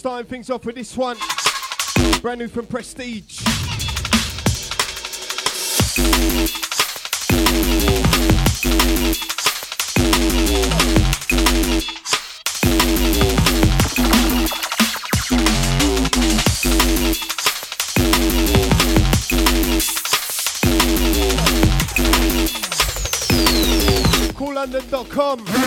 Starting things off with this one. Brand new from Prestige. CoolLondon.com.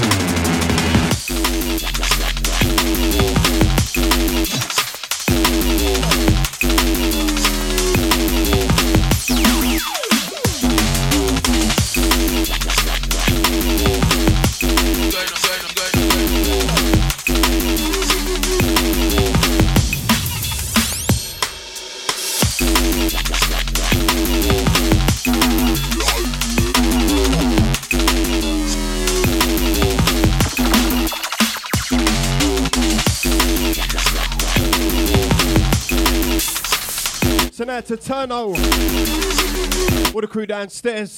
So now to Turno, with the crew downstairs.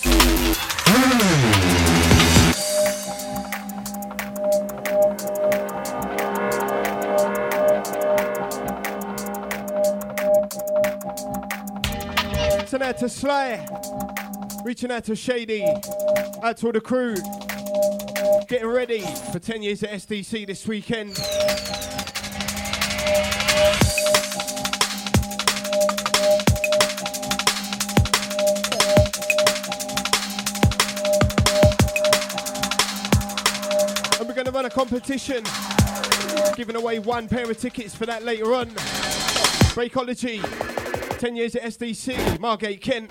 So now to Sly, reaching out to Shady, out to all the crew, getting ready for 10 years at SDC this weekend. Run a competition, giving away one pair of tickets for that later on. Breakology, 10 years at SDC, Margate, Kent.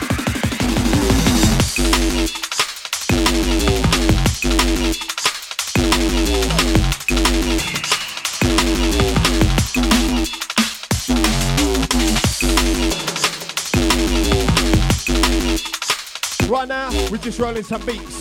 Right now, we're just rolling some beats.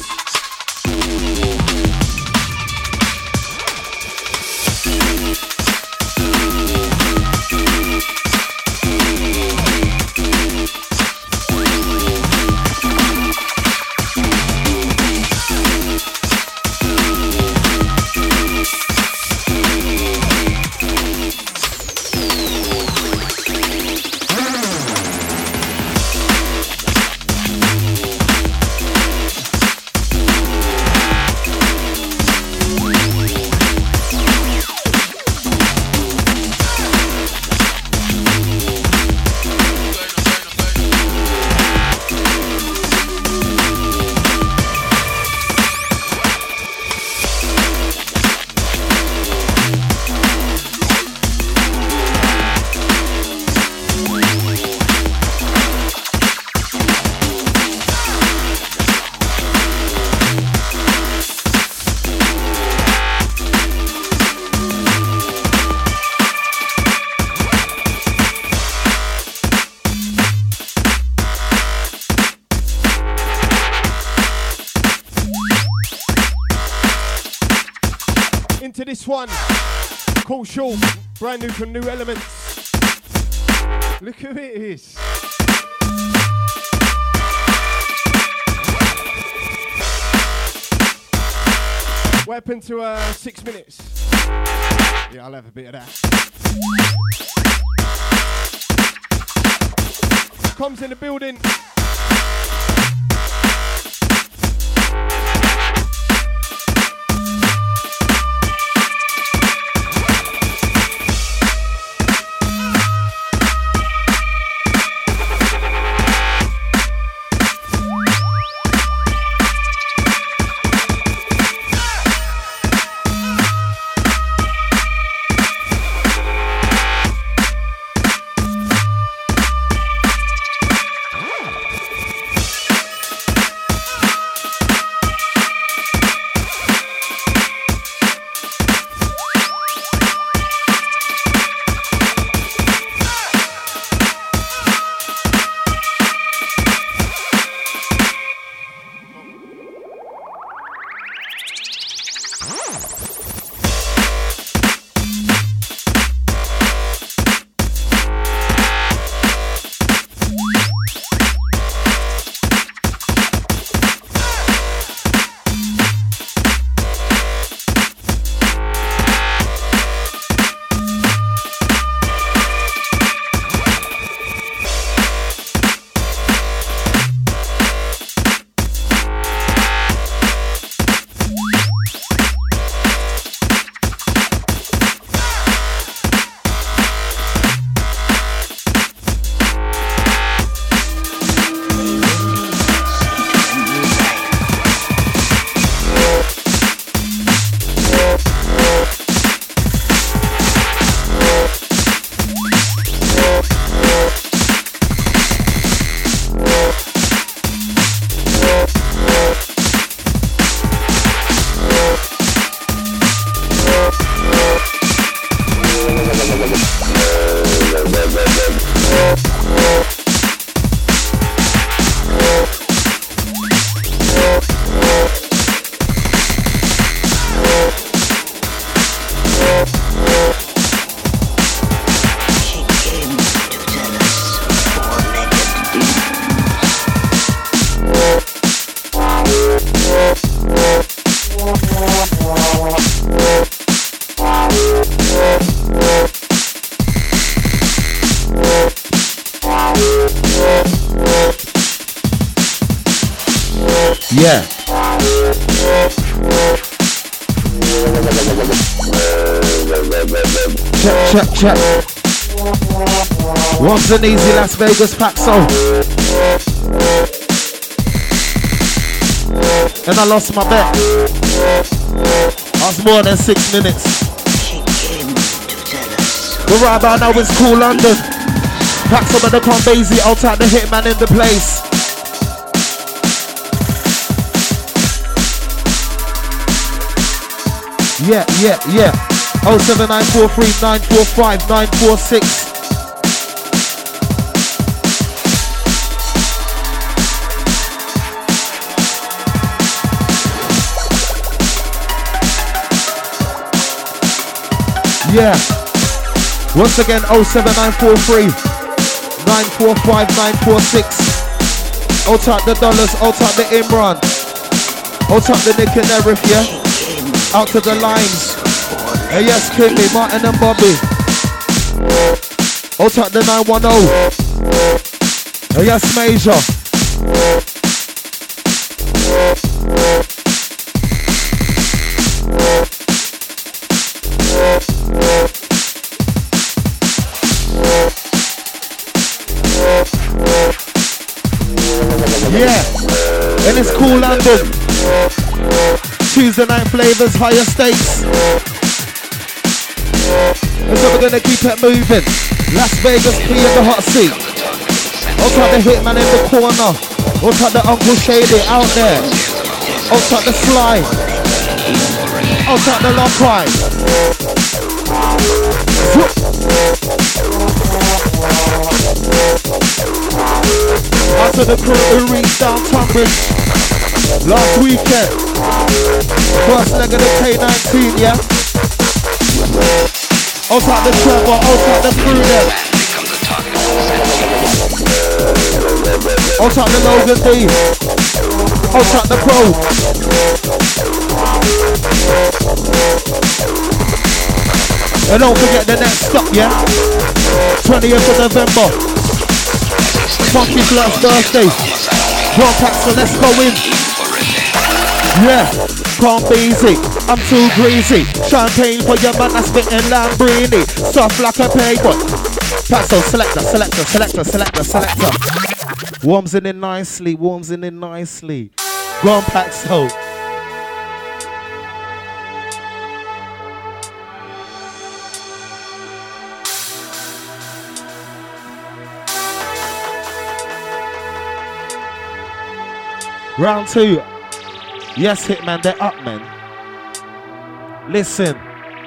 This one, Cool Short, brand new from New Elements. Look who it is. What happened to 6 minutes? Yeah, I'll have a bit of that. Comms in the building. Yeah. Check. Once an easy Las Vegas Paxo. And I lost my bet. That's more than 6 minutes. But right about now it's cool London. Paxo with the Conbazy, I'll take the hitman in the place. Yeah. 07943 945 946. Yeah. Once again, 07943 945 946. I'll take the dollars, I'll take the Imran. I'll take the Nick and Erif, yeah? Out to the lines. Hey, yes, Kinley, Martin and Bobby. I'll take the 910. Hey, yes, Major. Yeah, and it's cool London. Tuesday night flavors, higher stakes. And so we're gonna keep it moving. Las Vegas, P in the hot seat. I'll take the hitman in the corner. I'll take the Uncle Shady out there. I'll take the Sly. I'll take the Lockeye. Out to the crew who reached down Tunbridge last weekend. First leg of the K19, yeah? I'll take the Trevor, I'll take the crew there. I'll take the Logan D. I'll take the Pro. And don't forget the next stop, yeah? 20th of November. Funky Flirt's birthday. John Paxton, let's go in. Yeah, can't be easy. I'm too greasy. Champagne for your man that's spitting Lamborghini. Soft like a payboy. Paxton, selector. Warms in nicely. Go on, Paxton. Round 2. Yes, Hitman, they're up, man. Listen.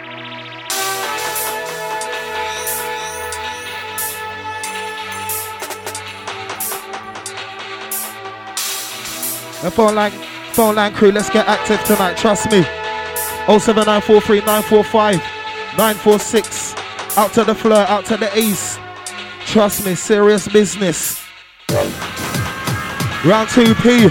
The phone line crew, let's get active tonight, trust me. 07943 945 946. Out to the Fleur, out to the East. Trust me, serious business. Round 2P.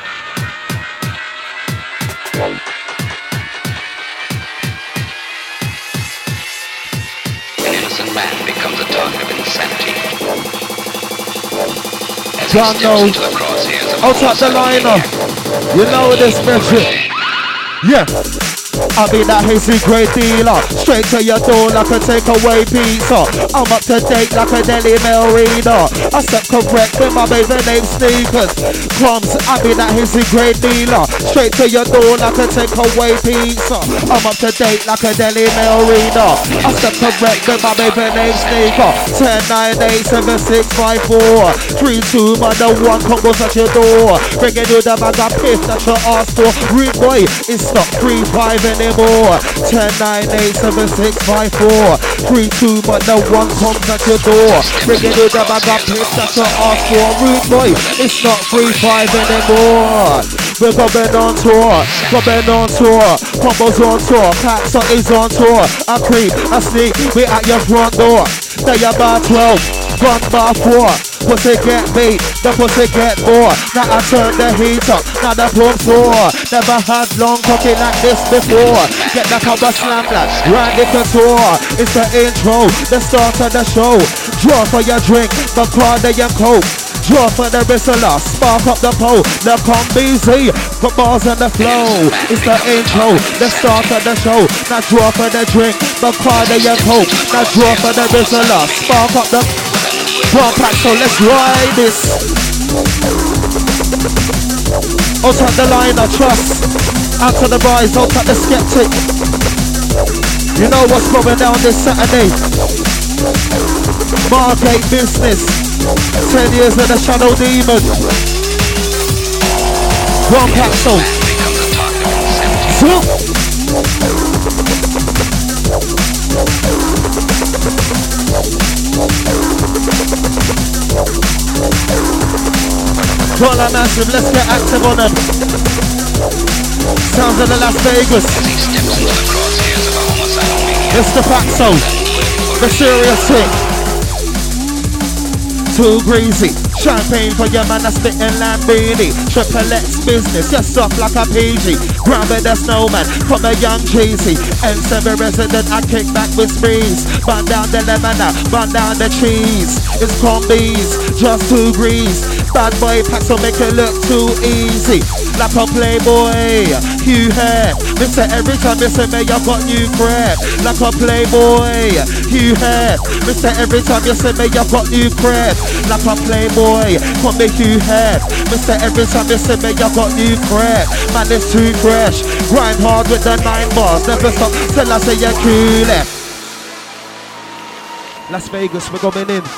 John knows. I'll take the liner. You know this, bitch. Yeah. I'll be that hazy grey dealer. Straight to your door like a takeaway pizza. I'm up to date like a Daily Mail reader. I step correct with my baby name Sneakers. Crumbs, I'll be that hazy grey dealer. Straight to your door like a takeaway pizza. I'm up to date like a Daily Mail reader. I step correct with my baby name Sneaker. 10, 9, 8, 7, 6, 5, 4 3, 2, mother, 1 combos at your door. Bringing you the bag of piff that you asked for. Rude boy, it's not 3, 5, anymore. 10, 9, 8, 7, 6, 5, 4, 3, 2, but the one comes at your door. Bringing you the bag of pips that you ask for. Rude boy, it's not 3, 5 anymore. We're going on tour, Combos on tour, Paxo is on tour. I creep, I sneak, we at your front door. They about 12, gun bar 4. Pussy get beat, the pussy get more. Now I turn the heat up, now the pump sore. Never had long cocky like this before. Get the cover slam like Randy Couture. It's the intro, the start of the show. Draw for your drink, the card of your coke. Draw for the whistler, spark up the pole. The BZ, for bars on the flow. It's the intro, the start of the show. Now draw for the drink, the card of your coke. Now draw for the whistler, spark up the one pack, so let's ride this. Out at the line, I trust. Out to the boys, out at the skeptic. You know what's going down this Saturday. Margate business. 10 years of the Shadow Demon. One pack, so. Koala Massive, let's get active on them. Sounds of the Las Vegas. It's the Paxo, the serious thing. Too greasy. Champagne for your man that's spitting Lamborghini. Triple X business, you're soft like a PG. Grab it, the snowman from a young Jeezy. N7 resident, I kick back with sprees. Burn down the lemon, burn down the cheese. It's combis, just 2 grease. Bad boy packs will make it look too easy. Like a playboy, Hugh Head. Mister every time you say me, I've got new crap. Like a playboy, Hugh Head. Mister every time you say me, I've got new crap. Like a playboy, call me Hugh Head. Mister every time you say me, I've got new crap. Man, it's too fresh. Grind hard with the 9 bars. Never stop till I say you're cool. Las Vegas, we're going in.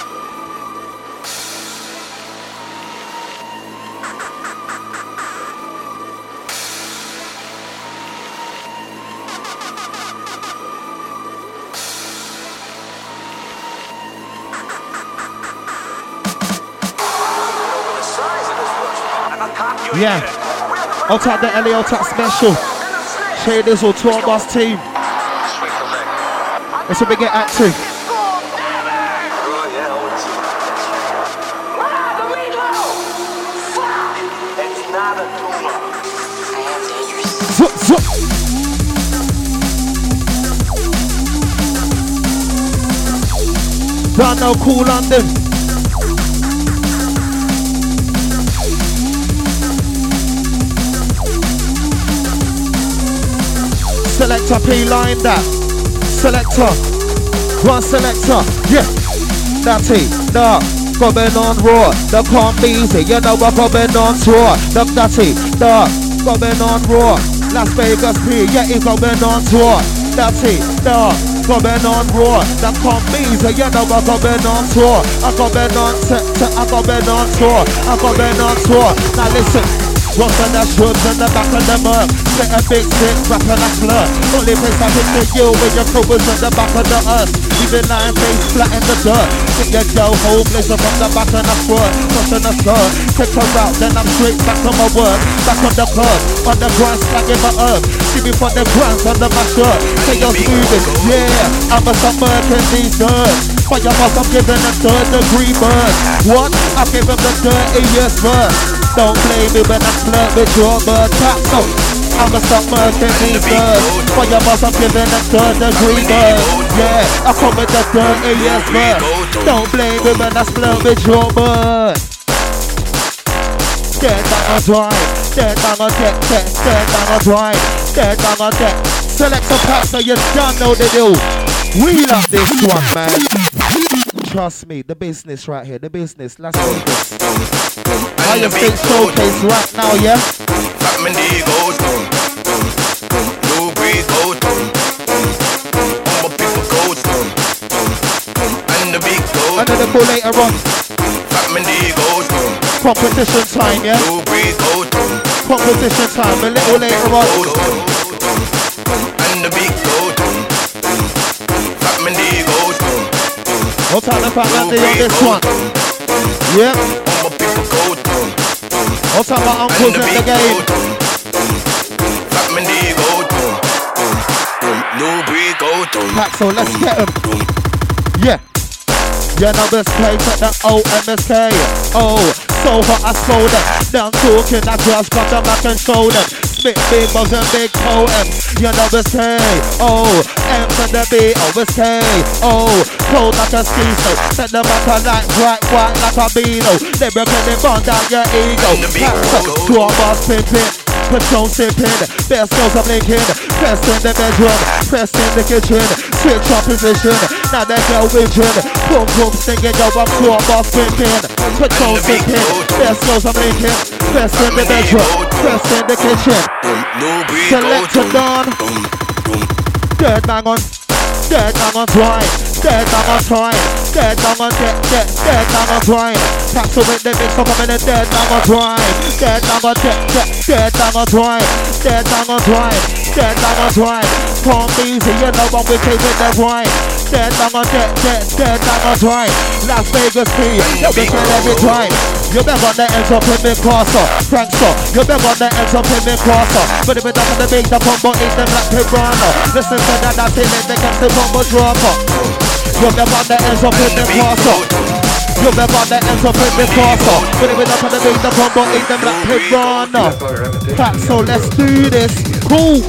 Yeah, I'll take the LA, I'll take special. Shaders or tour bus team. Let's we get active. Zup, zup. Don't know, cool London. Selector P line that. Selector. One selector. Yeah. Natty. Nah. Going on raw. The can't be easy. You know we're going on tour. The Natty. Nah. Going on raw. Las Vegas P. Yeah, he's going on tour. Natty. Nah. Going on raw. The can't be easy. You know we're going on tour. I'm going on I'm going on tour. I'm going on tour. Now listen. What's on the shrubs in the back of the murk? Get a big stick, rapping a slur. Only place I picture you with your crew is in the back of the earth. Even lying face flat in the dirt. Get your girl homeless from the back of the squirt. Crossing the skirt, take her out, then I'm straight back to my work. Back on the curb, on the grass, slagging my herb. See me from the grounds under my shirt. Say you're smoothing, yeah, I'm a submerging these dirts. For your boss, I'm giving a 3rd degree burn. What? I give him the dirtiest verse. Don't blame me when I flirt with your bird. Paxo, I'ma stop murdering these birds. For your boss, I'm giving a 3rd degree burn. Yeah, I come with the dirtiest verse. Don't blame me when I flirt with your bird. Dead down a drive, dead down a deck, dead down a drive, dead down a deck. Select a Paxo, you don't know the deal. We love this one, man. Trust me, the business right here, the business. Let's do this. Higher State Showcase right now, yeah? Another call later on. Competition time, yeah? Competition time, a little later on. when the beat go down. Fat man they go down. What time the Fat Man on this one? Yep. All my people go down. What time my uncles in the game? Fat man they go down. No break go down. Paxo, let's get him. Yeah. Yeah, now this play at the OMSK. Oh, so hot I sold it. Now I'm talking, I just got the back and shoulder. Spit big buzz and big poems. You know this K. Oh, M to the B, oh it's K. Oh, cold like a ski slope. Set them up a night, bright white like a beano. They broken and burn down your ego. Paxo, draw bars pimping. Patron sipping, best girls I'm linking. Press in the bedroom, press in the kitchen. Switch up position, now they get vision. Boom boom singing, yo I'm draw bars pimping. Patron sipping, best girls I'm linking. Press in the bedroom, press in the kitchen. Selector done. Dead man on, dead man on twine. Dead man on twine. Dead man on dead man on twine. Paxo with the mix up, I'm in a dead man on twine. Dead man on dead man on twine. Dead man on twine. Dead man on twine. Come easy, you know I'm wicked with the wine. Dead man on dead man on twine. Las Vegas P, you'll be kill every time. You better on the ends up in the crosser, prankster. You better on the ends up in the crosser. But if it's up on the big, the combo eat them like piranha. Listen to that, that's it, they can still combo dropper. You better on the ends up in the crosser. You better on the ends up in the crosser. But if it's up on the big, the combo eat them like piranha. Paxo, let's do this. Cool.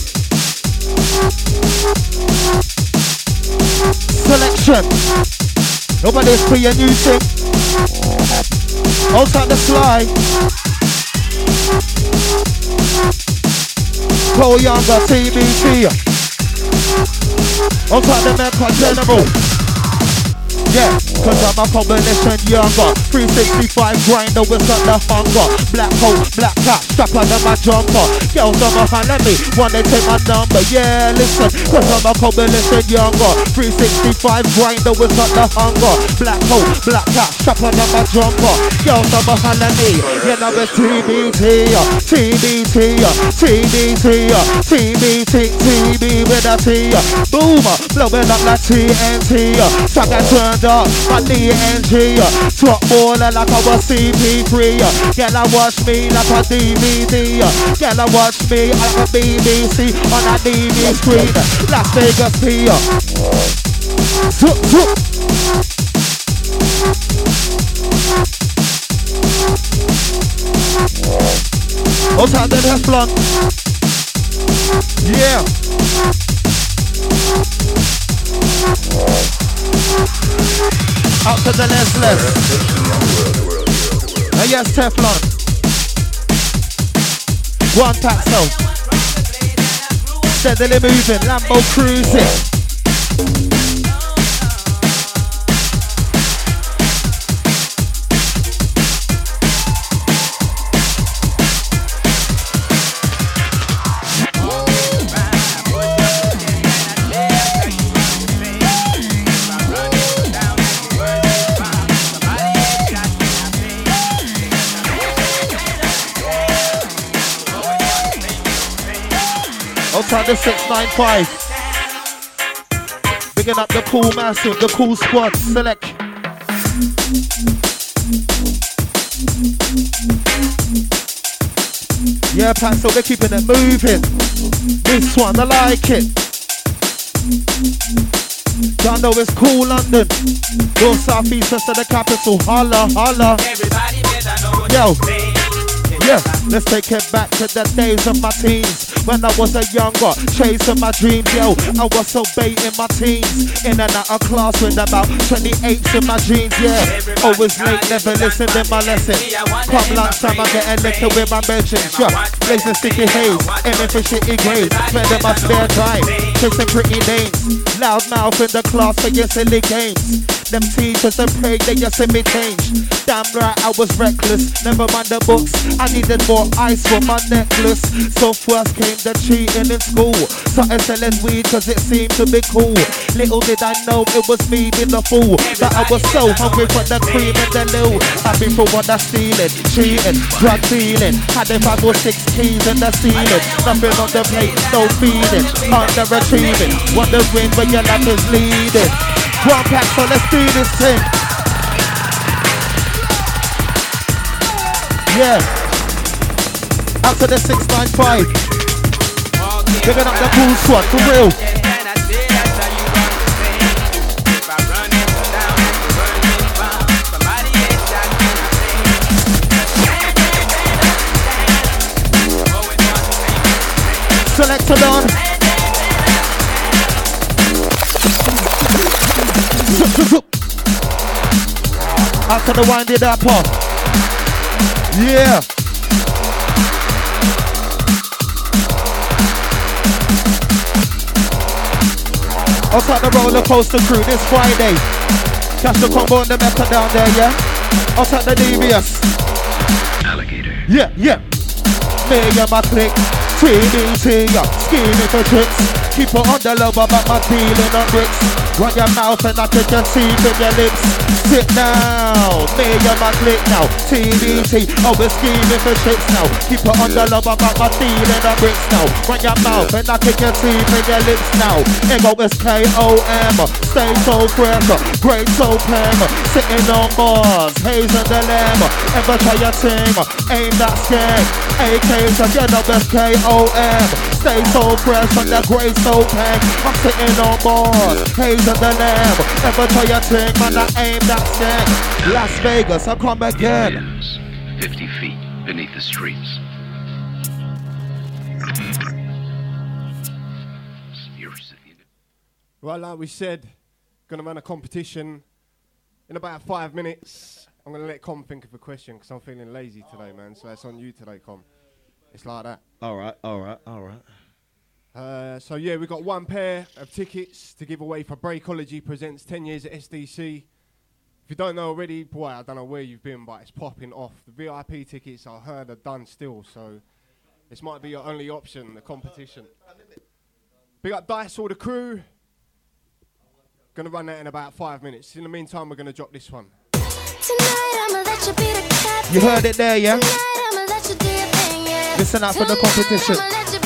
Selection. Nobody's for your new thing. Outside the fly. Cole Younger, TBT. Outside the Memphis General. Yeah, cause I'm a combination younger. 365 grinder with the hunger. Black coat, black cap, strap under my jumper. Girls on my hand, let me one day take my number. Yeah, listen, cause I'm a combination younger. 365 grinder with the hunger. Black coat, black cap, strap under my jumper. Girls on my hand, let me. You know it's TBT, TBT, TBT, TBT, TB with a T. Boomer, blowing up like TNT. Strap that turned up, my DNG. Drop baller like I was CP3. Girl, I watch me like a DVD. Girl, I watch me like a BBC on a DV screen. Las Vegas P. What's happening, Heflon? Yeah. Out to the less. Yes, Teflon. One Paxo. Steadily moving, Lambo cruising. Outside the 695. Bigging up the cool massive, the cool squad. Select. Yeah, Paxo, we're keeping it moving. This one, I like it. Y'all know it's cool London. North, south, east, west of the capital. Holla, holla. Yo. Yeah, let's take it back to the days of my teens. When I was a younger, chasing my dreams, yo. I was so bait in my teens. In and out of class with about 28s in my jeans, yeah. Always late, never listened in my lesson. Come lunchtime, I'm getting liquor with my mentions, yeah. Blazing sticky haze, aiming for shitty grades. Spending my spare time, chasing pretty names. Loud mouth in the class for your silly games. them teachers and pray they just see me change. Damn right, I was reckless, never mind the books. I needed more ice for my necklace. So first came the cheating in school. Started selling weed cause it seemed to be cool. Little did I know it was me being the fool. That I was so hungry for the cream and the loo. I've been for what I stealing, cheating, drug dealing. Had 5 or 6 keys in the ceiling. Nothing on the plate, no feeling. Underachieving, wondering where your life is leading. One pack, so let's do this thing. Yeah. Out to the 695. Giving up the cool squad, for real. Selected on. Out to the winded up off. Yeah. Outside the roller coaster crew this Friday. Catch the combo and the mecca down there, yeah? Outside the DBS. Alligator. Yeah, yeah. Me and my clique. TDT, scheming for tricks. Keep it on the low about my dealing on bricks. Run your mouth and I can just see in your lips. Sit down, me and my clique now. TDT, we're scheming for tricks now. Keep it on the low about my dealing on bricks now. Run your mouth and I can just see in your lips now. Ego is KOM, stay so fresh, great so pam. Sitting on bars, haze and the lamb. Ever try your thing, ain't that scared. AKs again, it's KOM. Stay so fresh on the grey so pang. I'm sitting on board, haze and the lamb. Ever try your thing, man, I aim that skank. Las Vegas, I come again. Millions, 50 feet beneath the streets. Right, like we said, gonna run a competition in about 5 minutes. I'm gonna let Com think of a question because I'm feeling lazy today, man. So it's on you today, Com. It's like that. All right. So yeah, we've got 1 pair of tickets to give away for Breakology Presents 10 years at SDC. If you don't know already, boy, I don't know where you've been, but it's popping off. The VIP tickets I heard are done still, so this might be your only option, the competition. Big up Dice, all the crew. Gonna run that in about 5 minutes. In the meantime, we're gonna drop this one. You heard it there, yeah? Listen out for the competition.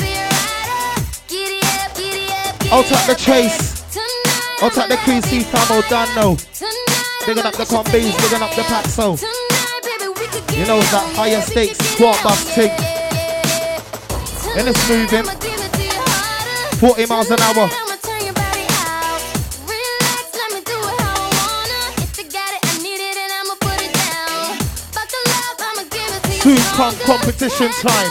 Out at the Chase. Out at the QC fam, Dano. Digging up the combis, digging up the Paxo. You know it's that higher stakes squat bus thing. And it's moving 40 miles an hour. Soon come competition time.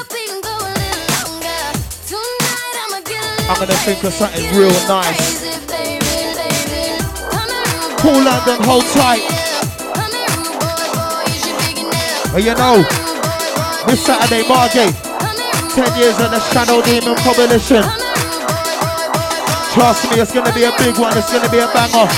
I'm gonna think of something real nice. Cool London, hold tight. But you know, this Saturday, Margate, 10 years of the Shadow Demon Coalition. Trust me, it's gonna be a big one, it's gonna be a banger.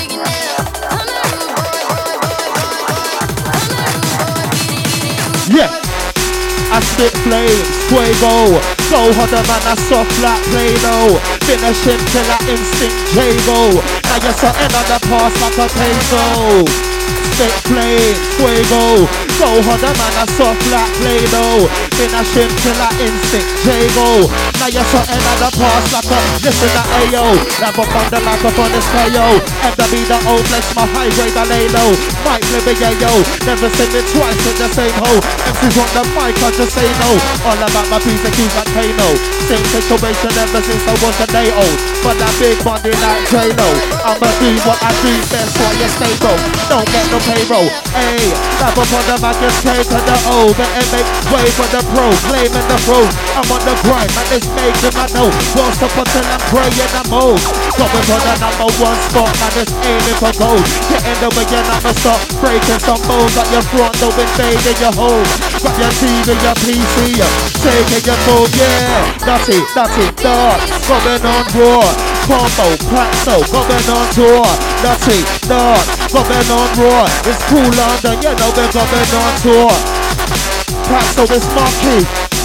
Yeah. I spit flames, fuego. Go harder man, I soft like Play-Doh. Finish him till I instinct J-Go. Now you're something on the pass like a peso. Spit flames, fuego. Go harder man, I soft like Play-Doh. Finish him till I instinct J-Go. Now you're something on the pass like a listen to Ayo. Ramp up on the microphone is KO. MW the old flex, my high grade I lay low. Mike living yo. Never seen it twice in the same hole. MC's on the mic, I just say no. All about my piece of keys like Kano. Same situation ever since I was a day old. But that big money like J-Lo. I'ma do what I do best while you stay broke. Don't get no payroll. Ayy, rap up on the mic, just K to the O. Better make way for the pro. Claiming the pro. I'm on the grind, man, it's making my know. Won't stop until I'm praying I'm old. Going for the #1 spot, man, it's aiming for gold. Getting the way and I'ma start breaking some bones at your front, no invading your home. Grab your TV, your PC, taking your phone, yeah. Nutty, dart, going on raw. Combo, Paxo, going on tour. Nutty, dart, going on raw. It's cool London, you know we're going on tour. Paxo, this monkey.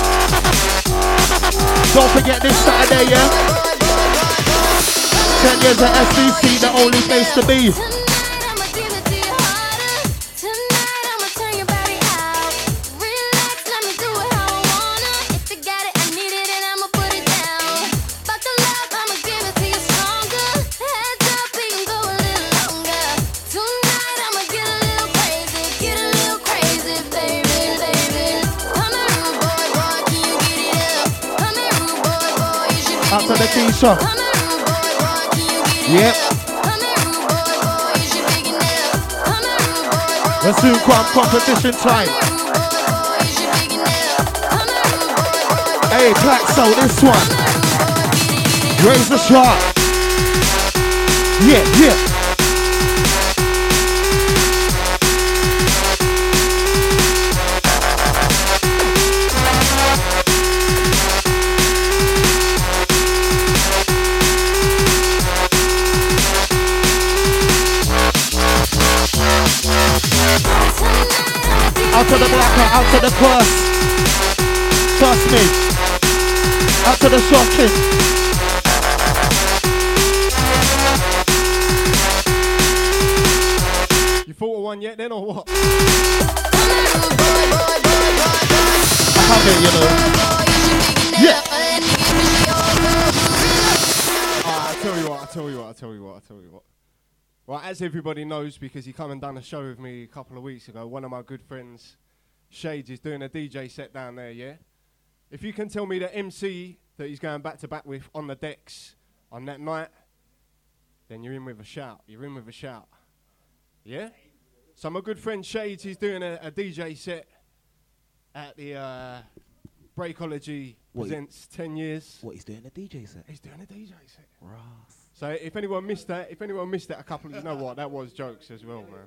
Don't forget this Saturday, yeah? 10 years at SDC, the only place to be. Out to the Keisha. Yep. We'll soon come competition time. Hey, Plaxo, this one. Raise the shot. Yeah, yeah. Out to the blacker, out to the cross. Trust me. Out to the shocking. You thought of one yet then or what? I have it, you know. Yeah. I tell you what. Right, as everybody knows, because he come and done a show with me a couple of weeks ago, one of my good friends, Shades, is doing a DJ set down there, yeah? If you can tell me the MC that he's going back to back with on the decks on that night, then you're in with a shout. Yeah? So my good friend Shades, he's doing a DJ set at the Breakology Presents 10 years. What, he's doing a DJ set? He's doing a DJ set. Ross. So if anyone missed that, a couple of, you know what, that was jokes as well, man.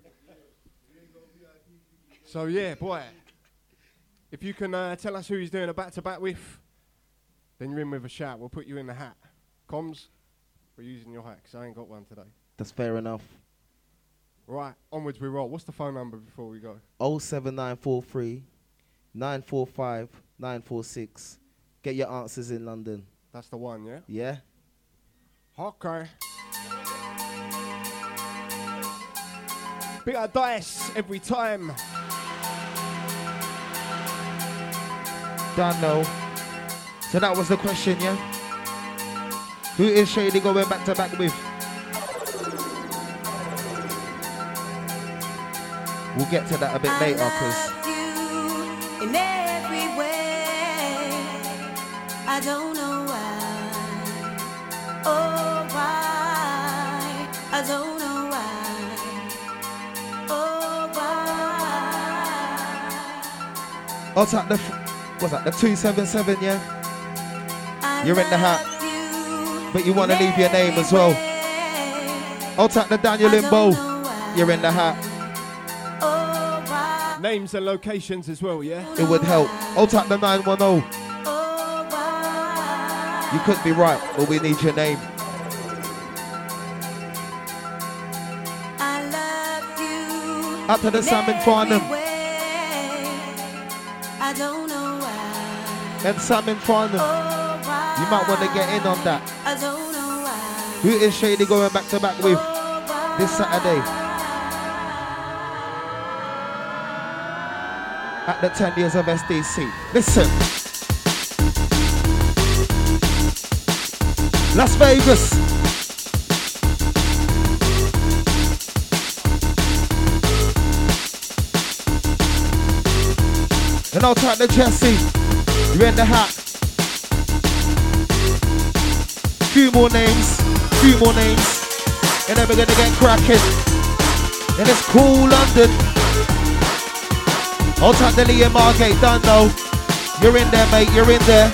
So yeah, boy, if you can tell us who he's doing a back-to-back with, then you're in with a shout. We'll put you in the hat. Comms, we're using your hat, because I ain't got one today. That's fair enough. Right, onwards we roll. What's the phone number before we go? 07943 945 946. Get your answers in London. That's the one, yeah? Yeah? Okay. Bigger dice every time. Don't know. So that was the question, yeah? Who is Shady going back to back with? We'll get to that a bit later, because in every way, I don't know why. Oh, why? I don't know why. Oh, why? I'll take the, what's that, the 277, yeah? You're in the hat, but you want to leave your name as well. I'll take the Daniel Limbo. You're in the hat. Names and locations as well, yeah? It would help. I'll take the 910. You could be right, but we need your name. Up to the Salmon Farnham. And Salmon Farnham. You might want to get in on that. Who is Shady going back to back with this Saturday? At the 10 years of SDC. Listen. Las Vegas. And I'll take the Jesse. You're in the hat. Few more names. And then we're gonna get cracking. And it's cool London. I'll take the Liam Margate, don't know. You're in there, mate, you're in there.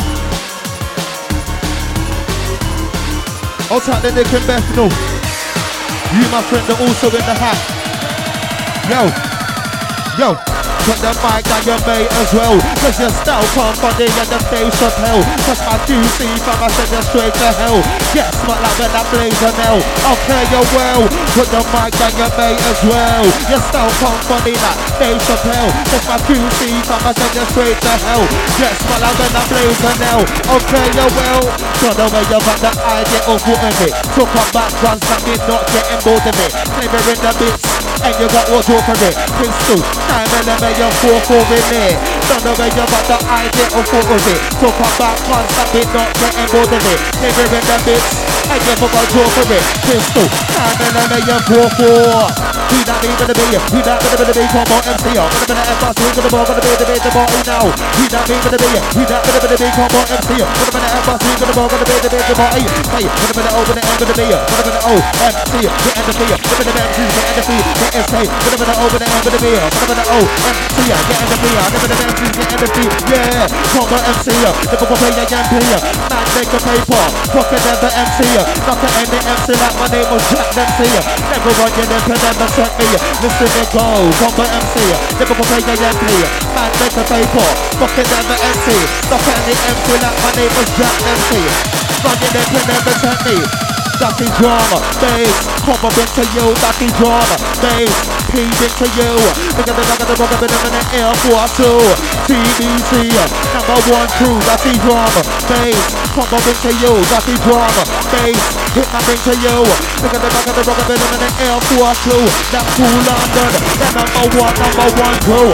I'll take the Nick and Bethnal. You, my friend, are also in the hat. Yo. Put the mic on your mate as well. Cause your style can't funny and the face of hell. Cause my juicy from I send you straight to hell. Get smart like when I blaze a nail. I'll clear you well. Put the mic on your mate as well. Your style can't funny like face of hell. Cause my juicy from I send you straight to hell. Get smart like when I blaze a nail. I'll clear you well. Don't know where you've got the idea of putting it. Took up back guns that me not getting bored of it. Flavor in the bits. And you got what's over it. Pistol, 9mm, you're 4-4 in there. Don't know where you got the idea of what was it. Talk about guns that we not getting bored of it. Flavor in the bits, and you forgot to over it. Pistol, 9mm, you're 4-4. We not even the beer, we not gonna be the big come on MC. I'm gonna be the F-boss, we're gonna be the party now. We not even the beer, we not gonna be the big come on MC. I'm gonna be the F-boss, we're gonna be the party. Hey, gonna be the O, with the M, with the beer. Gonna be the O, MC, get in the beer. Gonna be the MC, get in the beer. SA, gonna be the O, with the M, with the beer. Gonna be the O, MC, get in the beer. Gonna be the MC, get in the beer. Yeah, come on MC, never go play again player. Man, make a paper, fucking never MC. Not to end the MC like my name was Jack Dempsey. Never run your nip and never sent me. Listen and go, come on MC. Never go play again player. Man, make a paper, fucking never MC. Not to end the MC like my name was Jack Dempsey. Run your nip and never sent me. Ducky drama, bass, come up into you, ducky drama, bass, peed into you. Look at the back of the book, I've been in the Air Force 2, TBC, #1 crew, ducky drama, bass, come up into you, ducky drama, bass, hit my ring to you. Look at the back of the book, I've been in the Air Force 2, that's cool London, the #1 crew.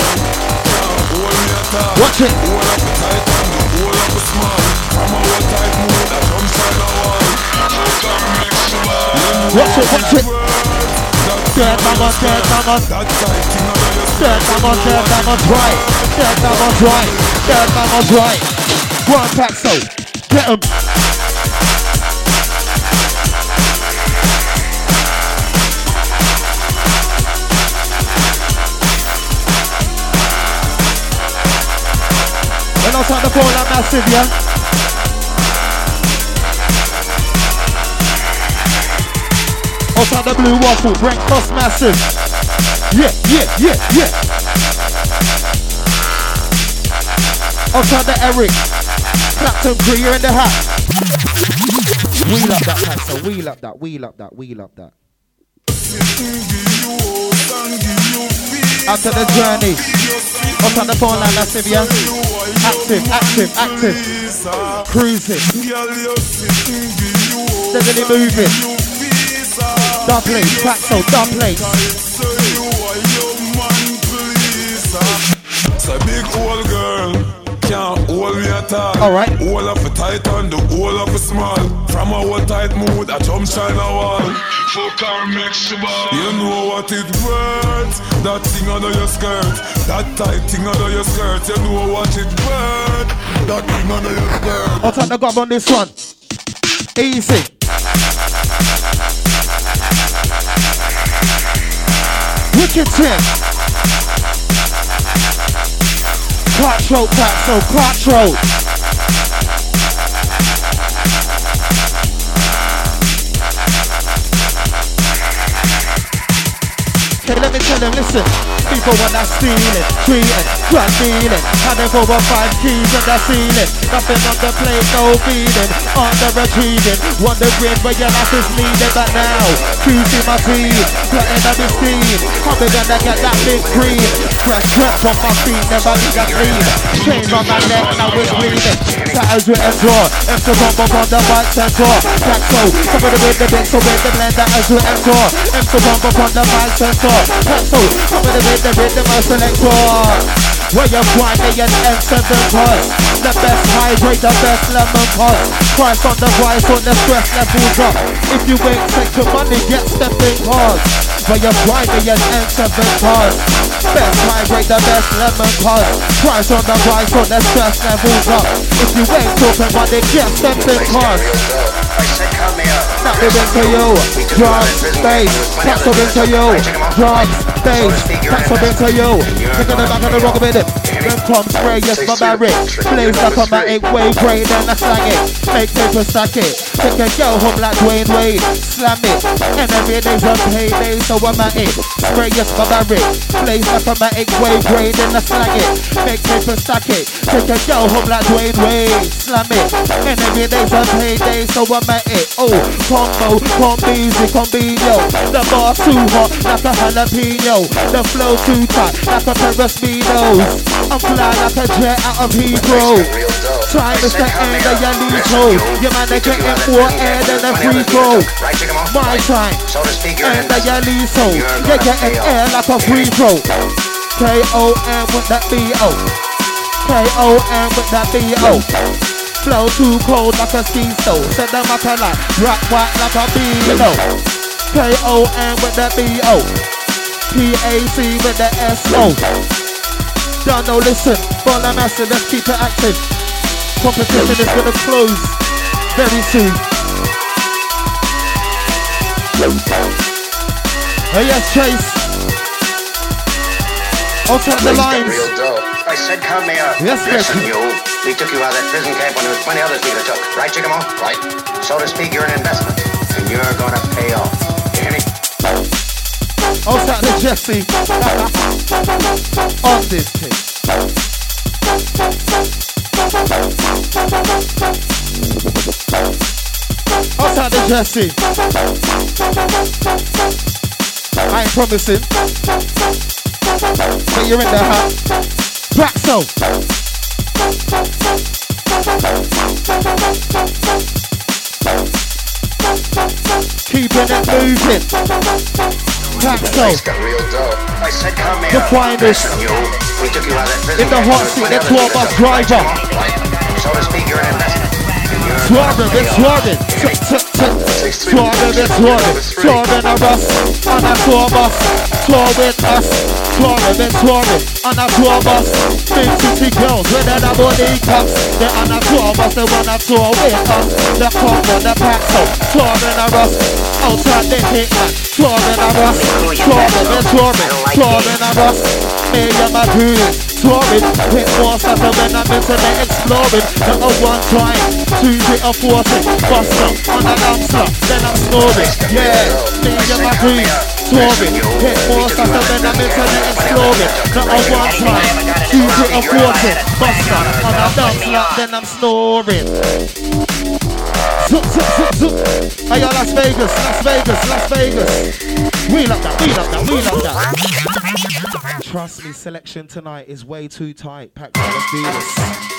Watch it. Watch it, watch it. Dead mama, dead mama. Dead mama, dead mama's right. Dead mama's right. Dead mama's right. One pack so. Get him. When I start the phone, I'm massive, yeah? Outside the blue waffle, breakfast massive. Yeah, yeah, yeah, yeah. Outside the Eric, Clapton Greer in the hat. Wheel up that pack, so wheel up that, wheel up that, wheel up that. After the journey, outside the phone line, massive, yeah? Active, active, active. Cruising. Steadily moving. Doubling, Paxo, doubling. It's a big old girl, can't hold me at all. Alright. All of a tight and the whole of a small. From our tight mood, I jump shine a wall. Full car makes you ball. You know what it worth. That thing under your skirt, that tight thing under your skirt. You know what it worth. That thing under your skirt. I'll take the grab on this one. Easy. Wicked tip. Quattro, Paxo, Quattro. Okay, let me tell them, listen. People when I steal it, treat it, grand dealing. Handing over 5 keys in the ceiling. Nothing on the plate, no feeding. Under retrieving, wondering where your life is needed. But now, choosing my team, plotting on this team. Probably gonna get that big green. Fresh dress on my feet, never need a clean. Chain on my neck, now it's bleeding. Tatters with a draw, extra bump up on the mic center. Paxo, cover the with the bit, so with the blend that as with a draw. Extra bump up on the mic center. Paxo, cover the with the rhythm of selector. Where you find me an M7 cause the best hydrate, the best lemon cause. Price on the rise, on the stress levels up. If you ain't sector money, get stepping cause. Where you find me an M7 cause best hydrate, the best lemon cause. Price on the rise, on the stress levels up. If you ain't talking money, get stepping cause. Now we're into you, drums, bass, Paxo into you, drums, bass, Paxo into you. Think of the back of the rock a minute. Then come spray your barbaric. Blaze like a matic, wave brain and I slang it. Make paper stack it. Take a girl home like Dwayne Wade. Slam it. And every day's a payday, so I'm at it. Spray your barbaric. Blaze like a matic, wave brain and I slang it. Make paper stack it. Take a girl home like Dwayne Wade. Slam it. And every day's a payday, so I'm at it. Oh, combo, combizi, combino. The bar's too hot like a jalapeno. The flow too tight like a pair of speedos. I'm fly like a jet out of Heathrow. Time is the end of your lead show. Your man are getting more air than a free throw. My time, end of your lead show. You're getting air like a free throw. K-O-M with that B-O. K-O-M with that B-O. Flow too cold like a ski stove. Send them up a like rock white like a B-O. K-O-M with that B-O. P-A-C with the S-O. Don't know, listen, follow massive, let's keep it active. Competition is gonna close very soon. Oh yes, Chase. Also on the lines. I said come here. Yes, listen, you. We took you out of that prison camp when there was plenty others we could have took. Right, Chickamauga? Right. So to speak, you're an investment. And you're gonna pay off. You hear me? Also on the Jesse. On this thing. Outside the Jesse. I ain't promising, but you're in the hat. Braxo. Keeping it moving. Braxo. I said come here. The finest. We took you out of that prison in the hot seat, the 12-bus driver. So to speak, you're an investment. Swerving, it's swerving. Swerving, it's swerving. Swerving a us on a tour bus. Tour with us. Swerving, it's swerving on a tour bus. Big city girls with their body cups. They're on a tour bus, they wanna tour with us. They come on the pack, so swerving a us. Outside the hitman. Swerving a us. Swerving, it's swerving. Swerving a us. Me and my dudes. Swerving, hit more stuff when I'm into the exploring. Not a one time, 2 bit of forcing. Bust up on a dumpster, then I'm snoring. Yeah, me and my dudes. Swerving, hit more stuff when I'm into the exploring. Not a one time, 2 bit of forcing. Bust up on a dumpster, then I'm snoring. Zoop, zoop, zoop, zoop. Hey, yo, Las Vegas, Las Vegas, Las Vegas. We love that, we love that, we love that. Trust me, selection tonight is way too tight. Pack, let's do this.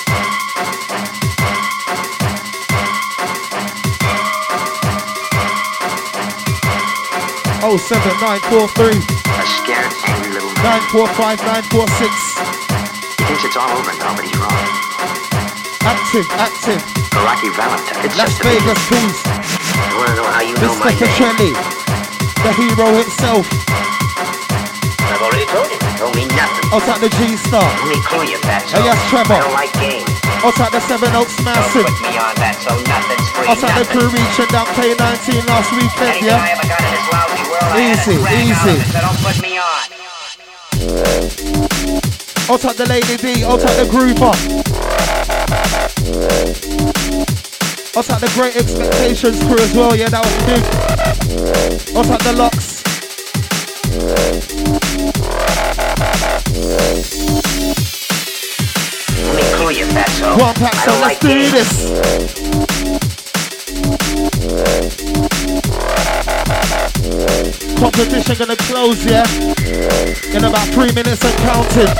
Oh, 7943. A scared, angry little man. 945 946. He thinks it's all over now, but he's wrong. Active, active. For Rocky Valentine. It's Las just Vegas, please. I want to know how you know Mr. my name. Petrelli, the hero himself. I've already told you. Don't mean nothing. I'll take the G-Star. Let me clue you, Fatso. Oh, yes, Trevor. I don't like games. I'll take the 7 Oaks Don't Massive. put me on that, so nothing's free. I'll take the crew reaching down K19 last weekend, Anything I yeah? ever got in this lousy world, Easy, I had a easy. so don't put me on. I'll take the Lady D. I'll take the Groover. I'll take the Great Expectations crew as well, yeah, that was big. I'll take the Locks. Let me clue you, Fatso. One pack, I so don't let's like do games. this. Competition gonna close, yeah? In about 3 minutes and counting.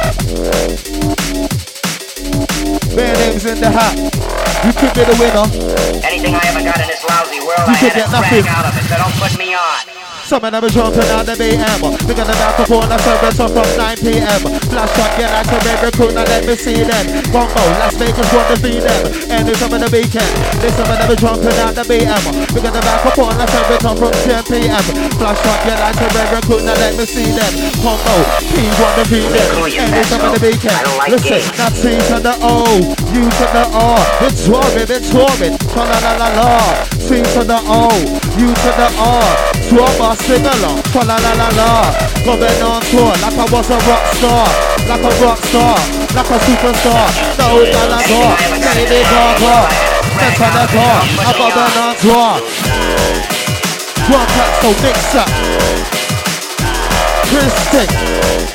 Bare names in the hat. You could be the winner. Anything I ever got in this lousy world, You I could had get a nothing. drag out of it, so don't put me on. Some of them are jumping out the BM. They're gonna back up on the service from 9 p.m. Flash shot, get like a red recruit, now let me see them. Bongo, Las Vegas want to feed them. And there's some of the weekend. There's some of them are jumping out the BM. We're gonna back up on the service from 10 p.m. Flash shot, get like a red recruit, now let me see them. Bongo, P want to feed them. And there's some of the weekend. Listen, not C to the O, U to the R. It's swarming, it's swarming. La la la la. C to the O, U to the R. Tour bus sing along. Fa la la la la. Going on tour like I was a rock star. Like a rock star. Like a superstar. No Gallagher. Lady Gaga. That's on the car. I'm going on tour. One pack so mix up. Christy.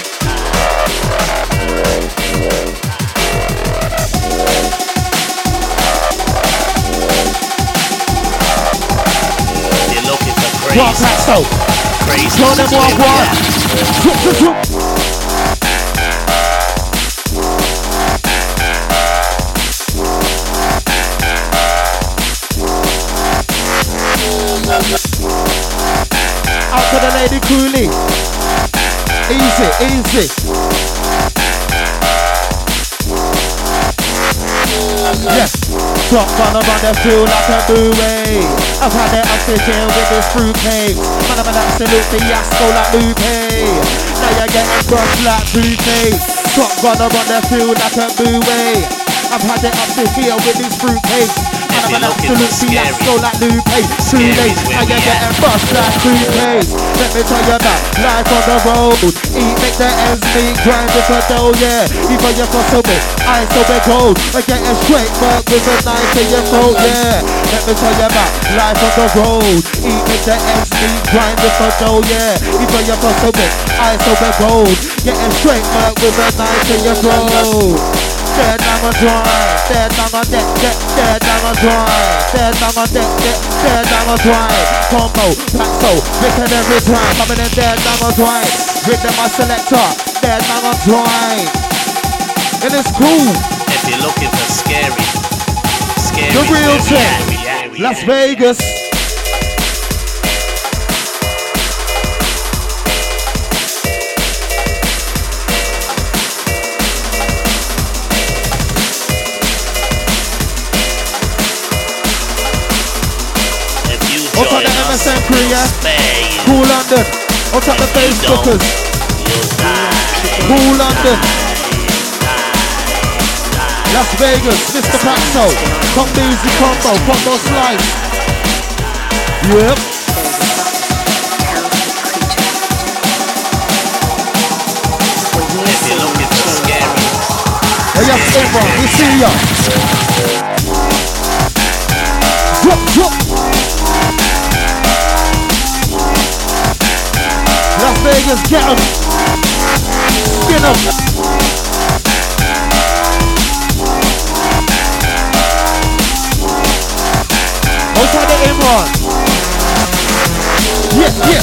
One pack so. Turn them one. Out to the lady coolie. Easy. Yes, drop on the run, they feel like a buoy. I've had it oxygen with this fruitcake. Man, I'm an absolute fiasco like Lupe. Now you're getting brushed like fruitcake. Drop on the run, they feel like a buoy. I've had it oxygen with this fruitcake. Man, I'm an absolute fiasco like Lupe. Too late, now you're getting brushed like fruitcake. Let me tell you about life on the road. Eat, make the ends meet, grind with a dough, yeah. Even your muscle bit, I so big gold. I get a straight work with a knife in your throat, yeah. Let me tell you about life on the road. Eat, make the ends meet, grind with a dough, yeah. Even your muscle bit, I so big gold. Getting straight work with a knife in your throat. Dead down on drive, dead down on deck, dead down on drive, dead down on deck, dead down on drive. Combo, Paxo, wicked every time, coming in dead down on drive. Rhythm my selector, dead down on drive. And it's cool. If you're looking for scary, the real thing, Las Vegas. Out on the MSN crew, yeah? Cool London. Out on the Facebookers. Cool London. Las Vegas, Mr. Paxo. Combo easy combo slice. Yep. If you're looking for scary. Hey, yes, everyone, we see ya. Drop. Las Vegas, get 'em. Spin 'em. Outside the Imran. Yeah.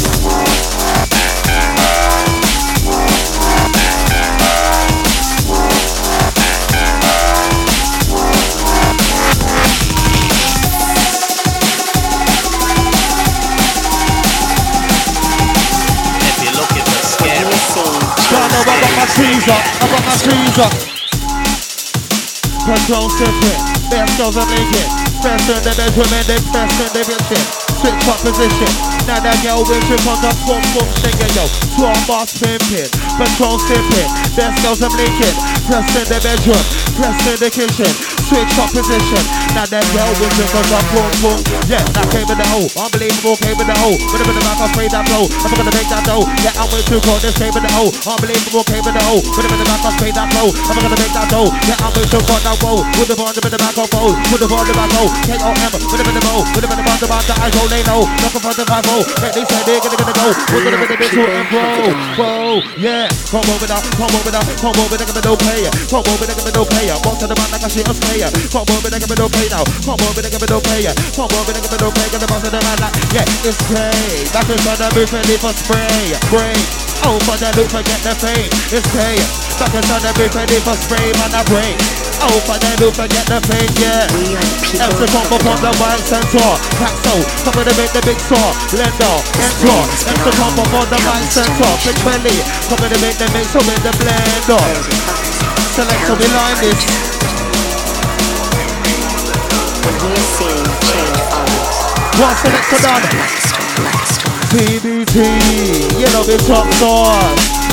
I got my trees up. Control sipping, best girls I'm linking. Best in the bedroom and then best in the kitchen. Switch up position. Now that girl will trip on the boom singing yo. Tour boss pimping, control sipping. Best girls I'm linking. Press in the bedroom, press in the kitchen. Switch up position. Now that girl will trip on the boom. Yeah, that came in the hole. Unbelievable came in the hole. With a bit of back, I'll spray that blow. I'm gonna make that dough. Yeah, I'm with you, bro. This came in the hole. Unbelievable came in the hole. With a bit of back, I'll spray that blow. I'm gonna make that dough. Yeah, I'm with you, bro. That roll. With the bond, with the back, I'll fold. With the bond, the back, oh. K-O-M. With a bit of bow. With a bit of bond, the back, I roll. They know. Looking for the 5-0. Make they say they're gonna go. We're gonna be the big two and bro. Yeah. Come over now. Come over now. Come over, they're gonna no player. Come over, they're gonna no player. Most of the man like I shit a sprayer. Come over, they're gonna no play now. Come over, they're gonna no player. Come over, they're gonna no play. Gonna bounce to the man like, yeah, it's play. Back in front of the booth, ready for spray. Break. Oh, for the loop, forget the fame. It's play. Back in front of the booth, ready for spray, man, I break. Oh, for the loop, forget the fame, yeah. Else the combo from the white center. Paxo, come to make the big saw. Lendo, enter. Else the combo from the white center. Big belly, come to make the mix, so with the blender. Select, so we line this. One selector done. TBT, you know the top sauce.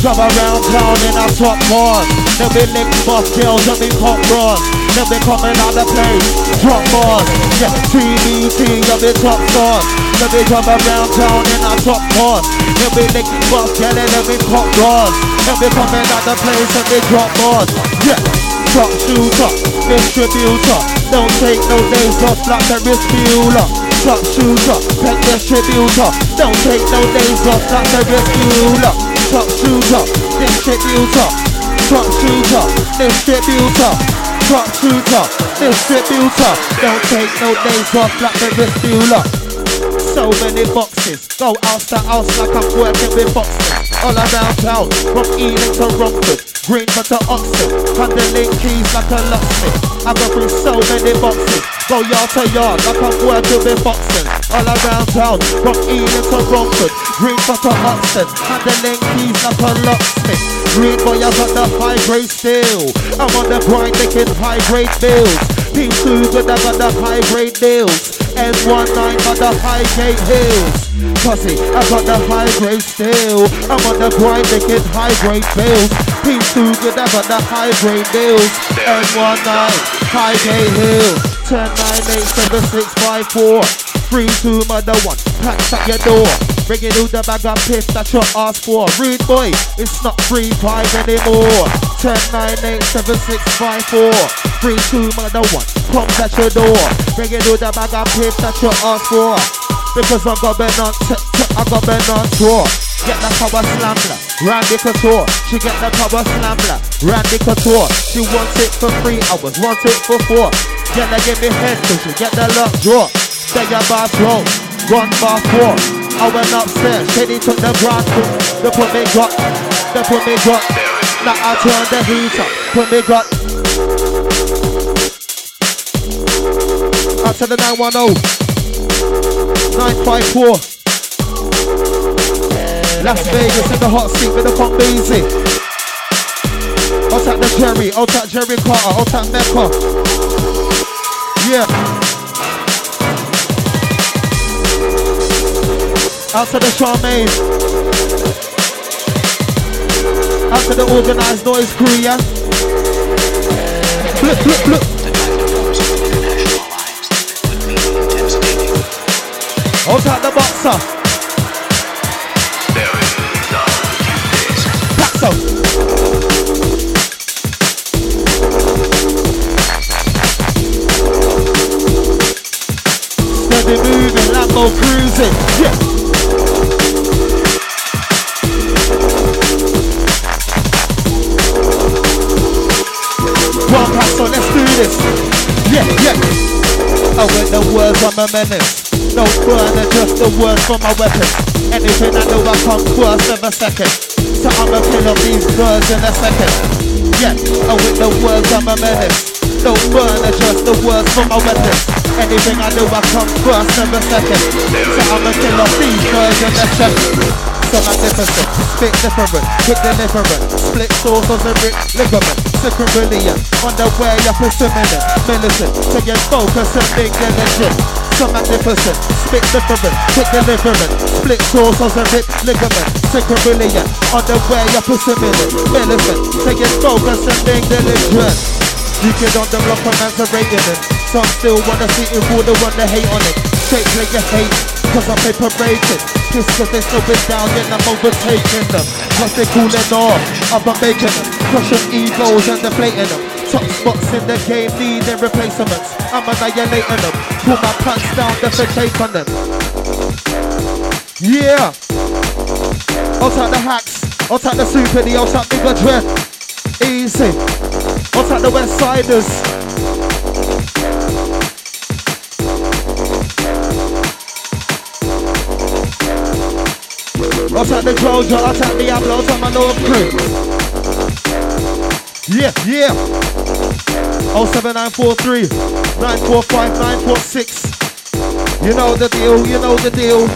Drive around town in a top bars. They'll be licked boss girls and be pop bras. They'll be coming out the place, drop bars. Yeah, TBT, you'll be top stars. They'll be drive around town in a top bars. They'll be licked boss girls and they'll be pop bras. They'll be coming out the place and they drop bars. Yeah, drop shooter, distributor. Don't take no days off like the risk fueler. Drop shooter, pet distributor. Don't take no days off like the risk fueler. Drop shooter, distributor. Drop shooter, distributor. Drop shooter, distributor. Don't take no days off like the risk fueler. So many boxes, go house to house like I'm working with boxes. All around town, from Ealing to Romford, Greenford to Oxford, handling keys like a locksmith. I go through so many boxes, go yard to yard like I'm working with boxes. All around town, from Ealing to Romford, Greenford to Oxford, handling keys like a locksmith. Green boy, I got the high grade still. I'm on the grind making high grade bills. P2 good, I got the high grade deals. N19 got the high grade hills. Pussy, I got the high grade still. I'm on the grind making high grade bills. P2 good, I got the high grade deals. N19 high grade hills. 10, 9, 8, 7, 6, 5, 4 3, 2, mother 1. Packs at your door. Bringing you the bag of piff that you asked for. Rude boy, it's not 3, 5 anymore. 10, 9, 8, 7, 6, 5, 4 3, 2, mother 1. Comes at your door. Bringing you the bag of piff that you asked for. Because I got Ben on tour. Get the power slammer, Randy Couture. She get the power slammer, Randy Couture. She wants it for 3 hours, wants it for 4. Get her give me head cause she get the lock draw. Take your bathroom, run bar 4. I went upstairs, Shady took the grass room. They put me gut. Now I turn the heater, put me gut. Out to the 910 954 Las Vegas in the hot seat with the pump easy. I'll take the Jerry, I'll take Jerry Carter, I'll take Mecca. Yeah. Out to the Charmaine. Out to the organised noise crew, yeah. Flip, flip, flip. I'll take the boxer. Paxo. Steady moving, Lambo cruising, yeah. One pass, so let's do this. Yeah, yeah. I went the words on my menace. No burner, just the words from my weapon. Anything I know I come first every second. So I'ma kill off these birds in a second. Yeah, I with the words on my menace. No burner, just the words from my weapon. Anything I know I come first every second. So I'ma kill off these birds in a second. So magnificent, spit different, quick deliverant. Split sauce and rich ligament. Second brilliant, underwear you're persimmon. Millicent, so you focus and big diligent. So magnificent, spit different, quick deliverant. Split sauce and rich ligament. Second brilliant, underwear you're persimmon. Millicent, so you focus and big diligent. You get on the block and man's a rating it. Some still wanna see it, who the one that hate on it. Straight play your hate, cause I'm paper rated. Just cause they slowing down, then I'm overtaking them. Plus they cooling off, I'm making them. Crushing egos and deflating them. Top spots in the game needing replacements. I'm annihilating them. Pull my pants down, defecate on them. Yeah. I'll take the hacks, I'll take the super D, I'll take bigger dread. Easy. I'll take the West Siders. I'll take the Groja, I'll take the Diablo, I'll take my North crew. Yeah, yeah. 07943 945 946. You know the deal, you know the deal.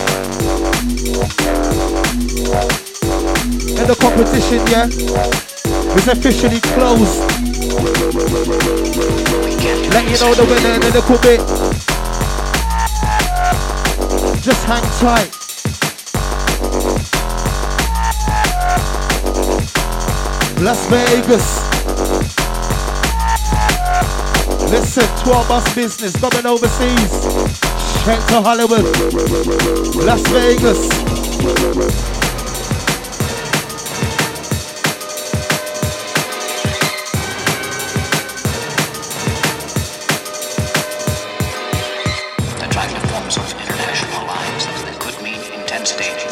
And the competition, yeah, is officially closed. Let you know the winner in a little bit. Just hang tight. Las Vegas. Listen, 12 bus business going overseas. Straight to Hollywood. Las Vegas. Attractive forms of international alliances that could mean intense danger.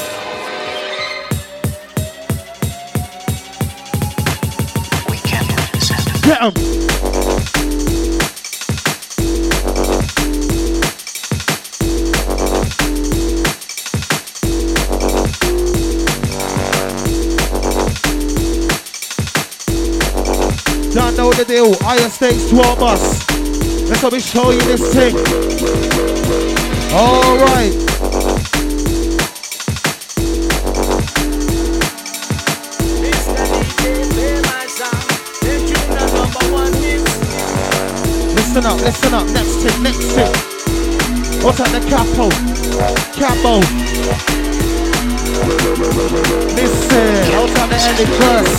We can't let this happen. Get 'em. Don't know the deal. Higher stakes 12 bus. Let's let me show you this thing. All right. Listen up. Next thing. What's at the capo? Listen, what's at the ending first?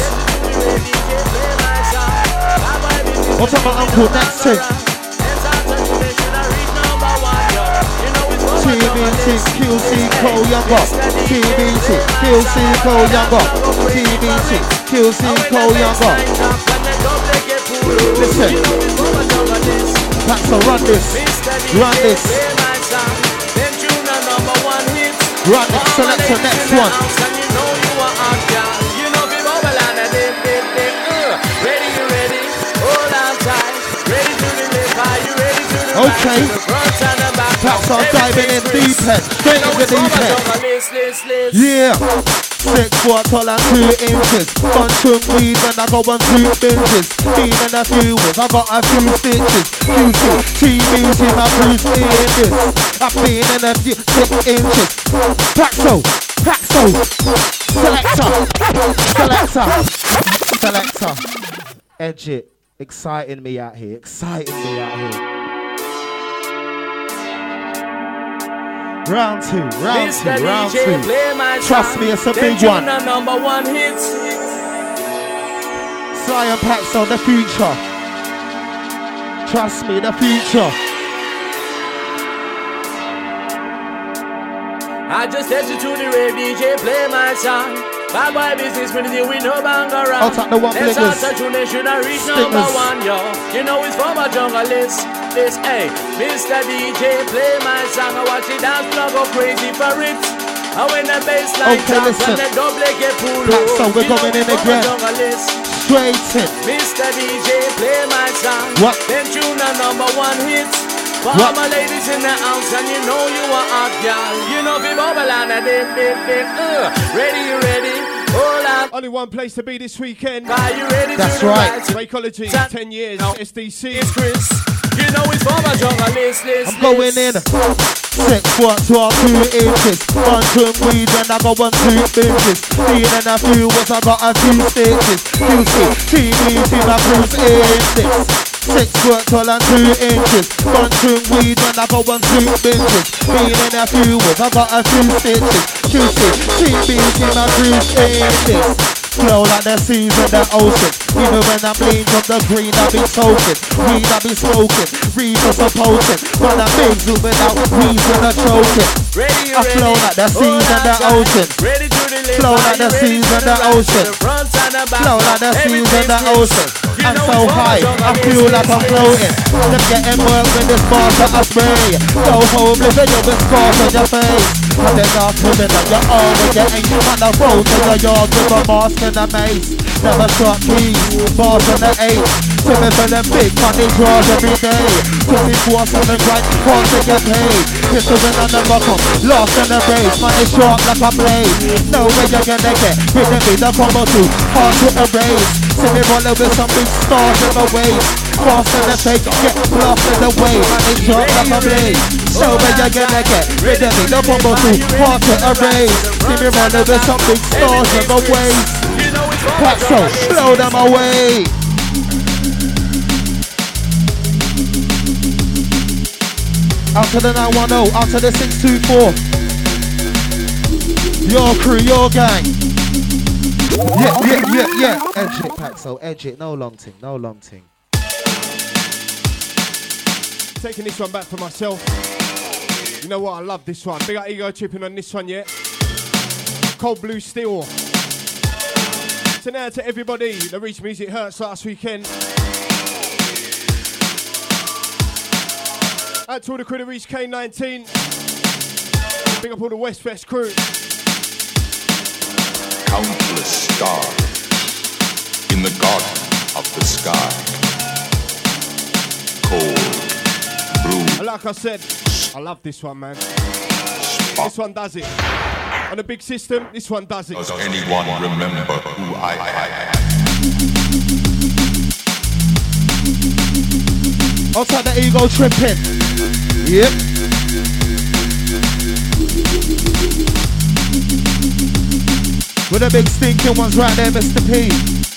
What's up, my uncle? Next thing. TBT, QC, Cole Younger. TBT, QC, Cole Younger. TBT, QC, Cole Younger. Listen. Paxo, run this. Run it, select the next one. Okay. Paxo diving in deep end. Straight in the deep end. Yeah. 6 foot tall and 2 inches. Bunch of weed when I go on 2 binges. Feeding a few with, I got a few stitches. QC, TBT, my cruise in this. I've been in a few 6 inches. Paxo, selector. Edge it. Exciting me out here. Round two. Trust me, it's a big one. Sly and Paxo, the future. Trust me, the future. I just text you to the rave DJ, play my song. Bad boy business, when you with no bang around. I'll take the one Let's bliggers. start to nation and reach number 1, yo. You know it's from a jungle list. This, hey, Mr. DJ, play my song. I watch it dance, plug go crazy for it. And when the bassline drops and the double get pulled. So we're coming in again. Straight in. Mr. DJ, play my song. What? Then tune a number 1 hit. For all my ladies in the house, and you know you are hot, girl. You know be bubble and a dip. Ready? Hold on. Only one place to be this weekend. Are you ready? That's right. Breakology, 10 years, SDC. It's Chris. You know it's for my jungle list. I'm going in. 6 foot tall, 2 inches. Bunch of weed when I go on 2 binges. Feeding a few was I got a few stitches. QC, TBT, my cruise in this. 6 foot tall and 2 inches. Bunch of weed when I go on 2 binges. Feeding a few was I got a few stitches. QC, TBT, my cruise in this. Flow like the seas and the ocean. Even when I'm lean from the green, I be soaking. Weed, I be smoking. Reapers are potent. When I'm big, without reason or choking. I flow like the seas and the ocean. Flow like the seas and the ocean. Flow like the seas and the ocean. I'm so high, I feel like I'm floating. Them getting work with this bar that I spray. Go home, live in your scars on your face. And then after that you're always getting on the road to the yard with a mask and a mace. Never shot keys, bars on the 8. Swimming for them big money draws every day. 24/7 grind, can't to get paid. Pistol in on the buckle, lost in the race. Money sharp like a blade. No way you're gonna get hidden me the combo too hard to erase. See me rolling with some big stars in the waist. Fast in the fake, get blasted away. Money sharp like a blade. No way you're gonna get hidden me the combo too hard to erase. See me rolling with some big stars in the waist. Paxo, blow them away. Out to the 910, out to the 624. Your crew, your gang. Yeah. Yeah, edge it, Paxo, edge it. No long thing, no long thing. Taking this one back for myself. You know what? I love this one. Big up Ego Tripping on this one, yeah. Cold Blue Steel. So now to everybody that reached Music Hurts last weekend. Out to all the crew that reached K19. Big up all the Westfest crew. Countless stars in the garden of the sky. Cold, blue. And like I said, I love this one, man. This one does it. On a big system, this one does it. Does anyone remember who I am? Outside the Ego Tripping. Yep. With the big stinking ones right there, Mr. P.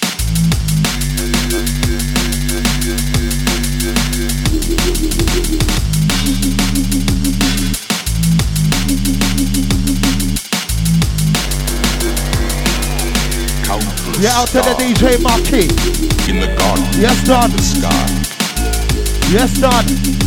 Yeah, out to the DJ Marky. In the garden. Yes, Don. The sky. Yes, Don.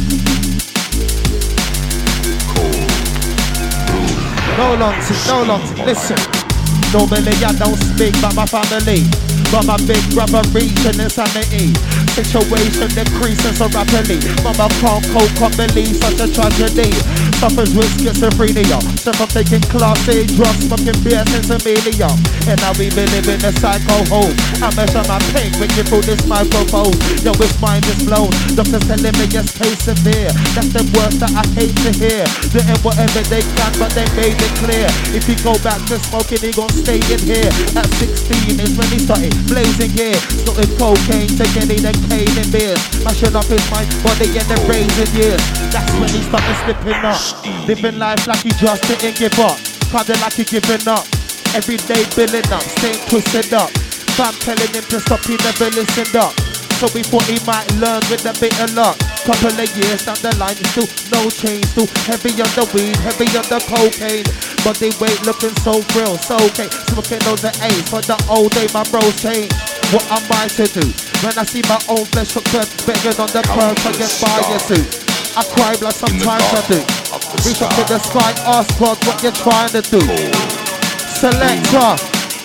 Cold, blue. No long listen. Normally I don't speak about my family, but my big brother reaching insanity. Situation decreasing so rapidly. Mama can't cope, can't believe such a tragedy. Suffers with schizophrenia. So I'm taking class A drugs, smoking beer since Amelia. And now we been living a psycho home. I measure my pain, bringing through this microphone. Yo, his mind is blown. Doctors telling me just pay severe. That's the worst that I hate to hear. Doing whatever they can, but they made it clear. If he go back to smoking, he gon' stay in here. At 16 is when he started blazing gear. Snorting cocaine, taking in and cane and beers. Mashing up his mind, body and the raising years. That's when he started slipping up. Living life like he just didn't give up. Kinda like he giving up. Every day building up, staying twisted up. Fam telling him to stop, he never listened up. So we thought he might learn with a bit of luck. Couple of years down the line, still no change. Still heavy on the weed, heavy on the cocaine. Body weight looking so real, so okay. Smoking on the A's for the old day, my bros change. What am I to do? When I see my own flesh hooked begging on the curb, I get by your suit. I cry like sometimes I do. Reach up to the sky, ask God what you're trying to do. Selector.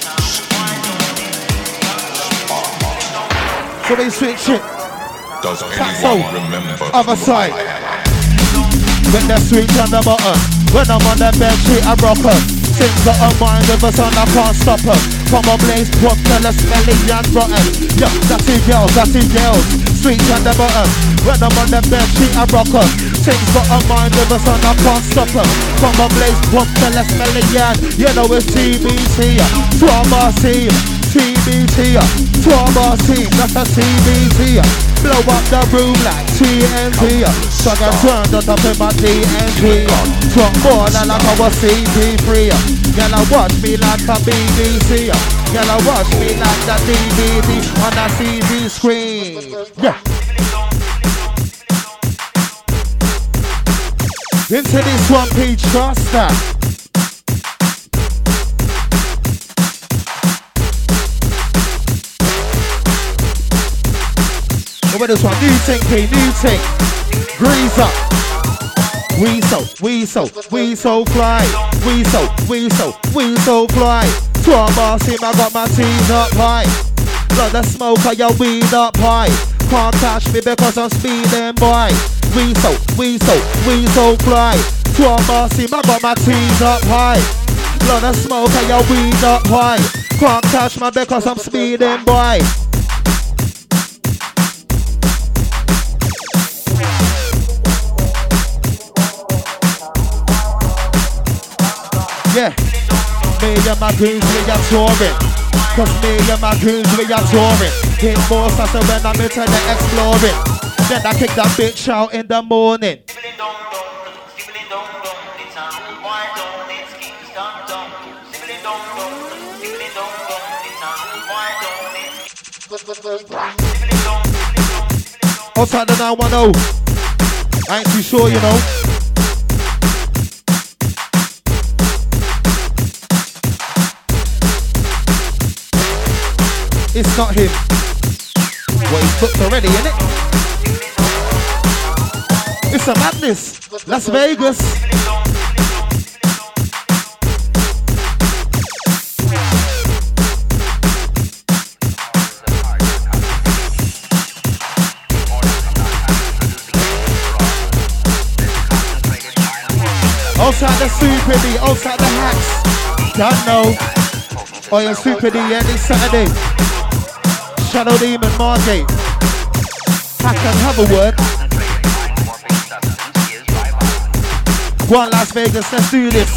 So they switch it. Does anyone remember? Other side. When the sweet on the button. When I'm on the bed sheet, I rock her. Things that are mine, if a son, I can't stop her. From a blaze, pop, tell her smelly and rotten. Yeah, that's it, girls, that's it, girls. Sweet on the button. When I'm on the bed sheet, I rock her. Things that are mine, if a son, I can't stop her. From a blaze, pop, tell her smelly and you know it's TBT. Trauma team, TBT. Trauma team, that's a TBT. Blow up the room like TNT. So I got turned on top of my TNT. Drop more than like I was CP3. Girl, watch me like a BBC. Girl, watch me like the DVD on a CD screen. Yeah. Into this one page, trust that. Over this one, new thing, new thing. Grease up. We so fly. We so fly. Trauma team, I got my teeth up high. Got the smoke of your weed up high. Can't catch me because I'm speeding, boy. We so fly. Trauma team, I got my teeth up high. Got the smoke of your weed up high. Can't catch me because I'm speeding, boy. Yeah, me and my goons, we are touring. Cause me and my goons, we are touring. Hit more faster when I'm into the exploring. Then I kick that bitch out in the morning. Outside the 910. I ain't too sure, you know. It's not him. Well, he's booked already, innit? It's a madness. Las Vegas. Outside the Super D, outside the hats. Don't know. Oh, yeah, Super D, yeah, this Saturday. Shadow Demon, Margate. Hack and have a word. Go on, Las Vegas, let's do this.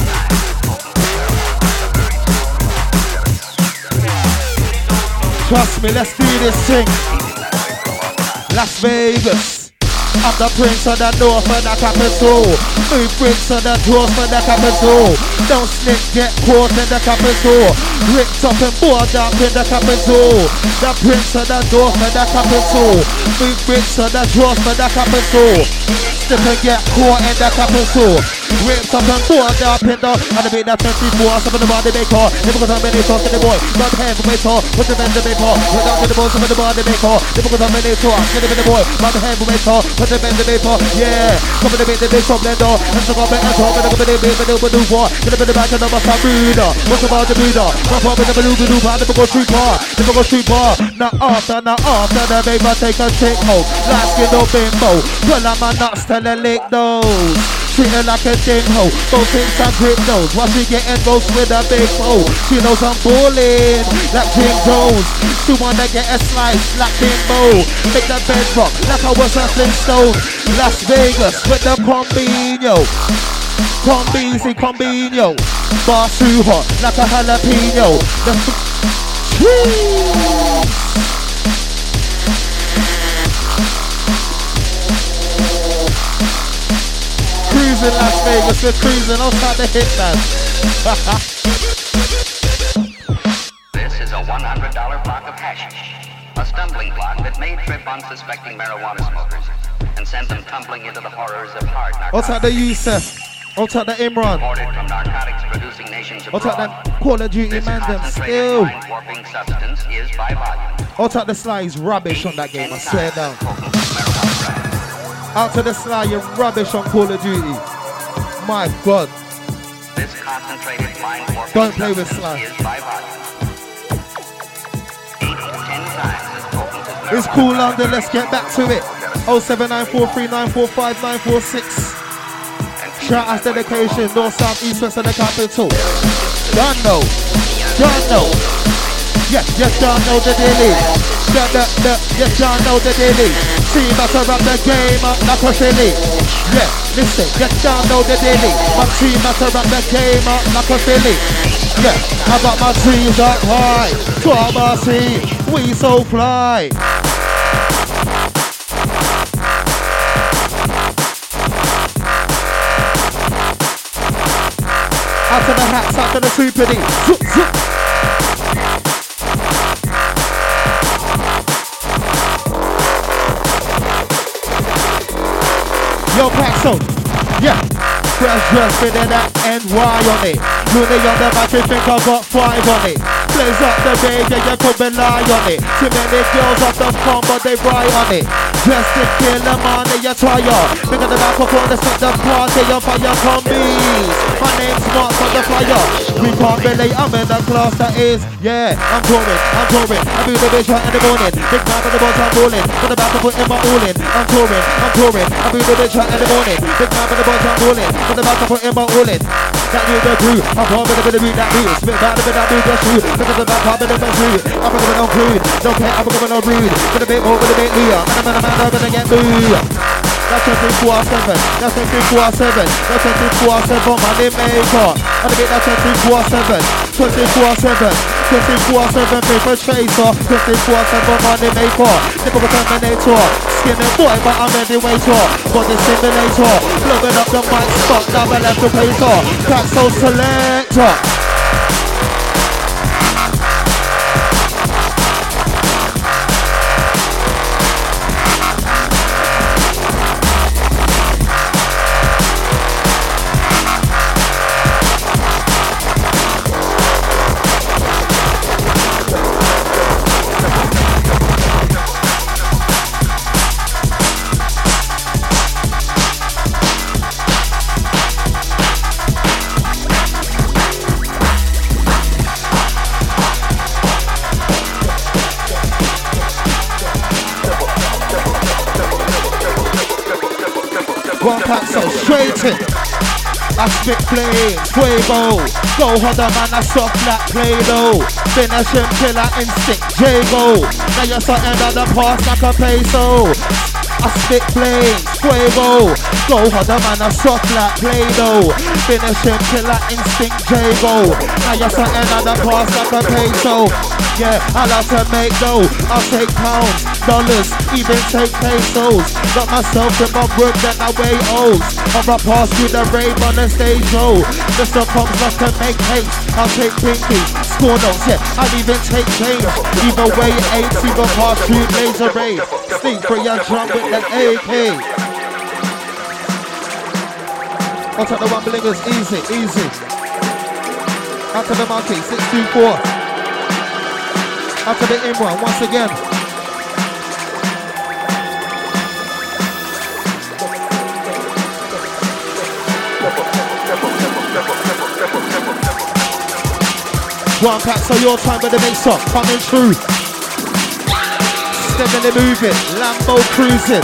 Trust me, let's do this thing. Las Vegas. I'm the prince of the door for the capital. Move bricks of the doors for the capital. Don't slip, get caught in the capital. Ripped up and board up in the capital. The prince of the door for the capital. Move bricks of the doors for the capital. Slip and get caught in the capital. Ripped up and board up in the. And the beat that 24, some of the body maker. Never got on many talk to the boy. Not hand for my talk. What's the bend the maker? Put down to the boy, some of the body maker. Never got on many talk. Get the boy. Not the hand for my talk. Put the bend the maker. Yeah. Come to the big blender. And so come and talk. And I'm going to be able to do war. Get up in the back of the bus. What's about the Buddha? What's about the Buddha? Never go street bar. Never go street bar. Now after the baby take a trick home. Last skin no bimbo. Pull on my nuts till the lick those. Treat her like a ding hoe. Both things and grip nose. While she getting roast with a big hoe. She knows I'm balling like Jim Jones. She wanna get a slice like Bimbo. Make the bed rock like I was a Flintstone. Las Vegas with the combino. Combino. Bar too hot like a jalapeno. Cruising Las Vegas, we're cruising outside the hitman. This is a $100 block of hashish. A stumbling block that may trip unsuspecting marijuana smokers and send them tumbling into the horrors of hard narcotics. Outside the Yusuf. Outside the Imran. Imported from narcotics-producing nations abroad. Outside them Call of Duty man them still. Mind-warping substance is by volume. Outside the Sly is rubbish on that game, I swear down. Out to the Sly, you're rubbish on Call of Duty. My God. This concentrated mind-warping Don't play with Sly. is by volume. 8 to 10 times as potent as It's cool London, let's get back to it. 07943945946. Shout out dedication, north, south, east, west of the capital. Don't know. Yes, don't know the daily. Yes, don't know the daily. See matter up the game up like a silly. Yeah, listen, yes, don't know the daily. My team matter up the game up like a silly. Yeah, I got my trees up high. 12 RC, we so fly. Out to the hats, out to the Super D. Zoop, zoop. Yo, Paxo. Yeah. Fresh dress fitting that NY on it. Looney on the battery, think I got 5 on it. Blaze up the day, yeah, you could rely on it. Too many girls off the phone, but they ride on it. Just to kill them on it, you try ya. Bring the microphone, let's set the party on fire, combies. My name's Mark on the flyer. We can't relate, I'm in the class that is. Yeah, I'm touring. I do the bitch right in the morning. Big man for the boys, I'm rolling. For the back, I put in my all in. I'm touring. I do the bitch right in the morning. Big man for the boys, I'm rolling. For the back, I put in my all in. That new the crew, I'm probably the beat that beat. Spit back the bit that beat, that's true. Look at the back, I'm in the food. I'm going on crude. Don't care, I'm going on rude. With a bit more, with a bit near. I'm gonna get booed. That's 24/7. That's 24/7. That's 24/7. Money maker. And a bit that 24/7. 24/7. 24/7 paper chaser. 24/7 money maker. Typical Terminator. Skinny boy, but I'm any waiter. Body simulator. Blowing up the mic spot. Now I left the pacer. Paxo selector. One pack so straight in. I spit flames, fuego. Go harder man, I soft like Play-Doh. Finish him, killer instinct, J-Go. Now you're something on the past like a peso. I spit flames, fuego. Go harder man, I soft like Play-Doh. Finish him, killer instinct, J-Go. Now you're something on the past like a peso. Yeah, I like to make dough. I'll take pounds, dollars, even take pesos. Got myself in my room, then I weigh O's. On my pass through the rave on the stage, oh. The stuff comes like to make haste. I'll take pinky, score notes, yeah. I'll even take change. Even weigh 8, even pass through laser rays. Sneak for your drum with the AK. I'll take the rumblingers, easy, easy. Out to the monkey, 624. Out to the Imran, once again. One pack, so your time with the mix up, coming through. Steadily moving, Lambo cruising.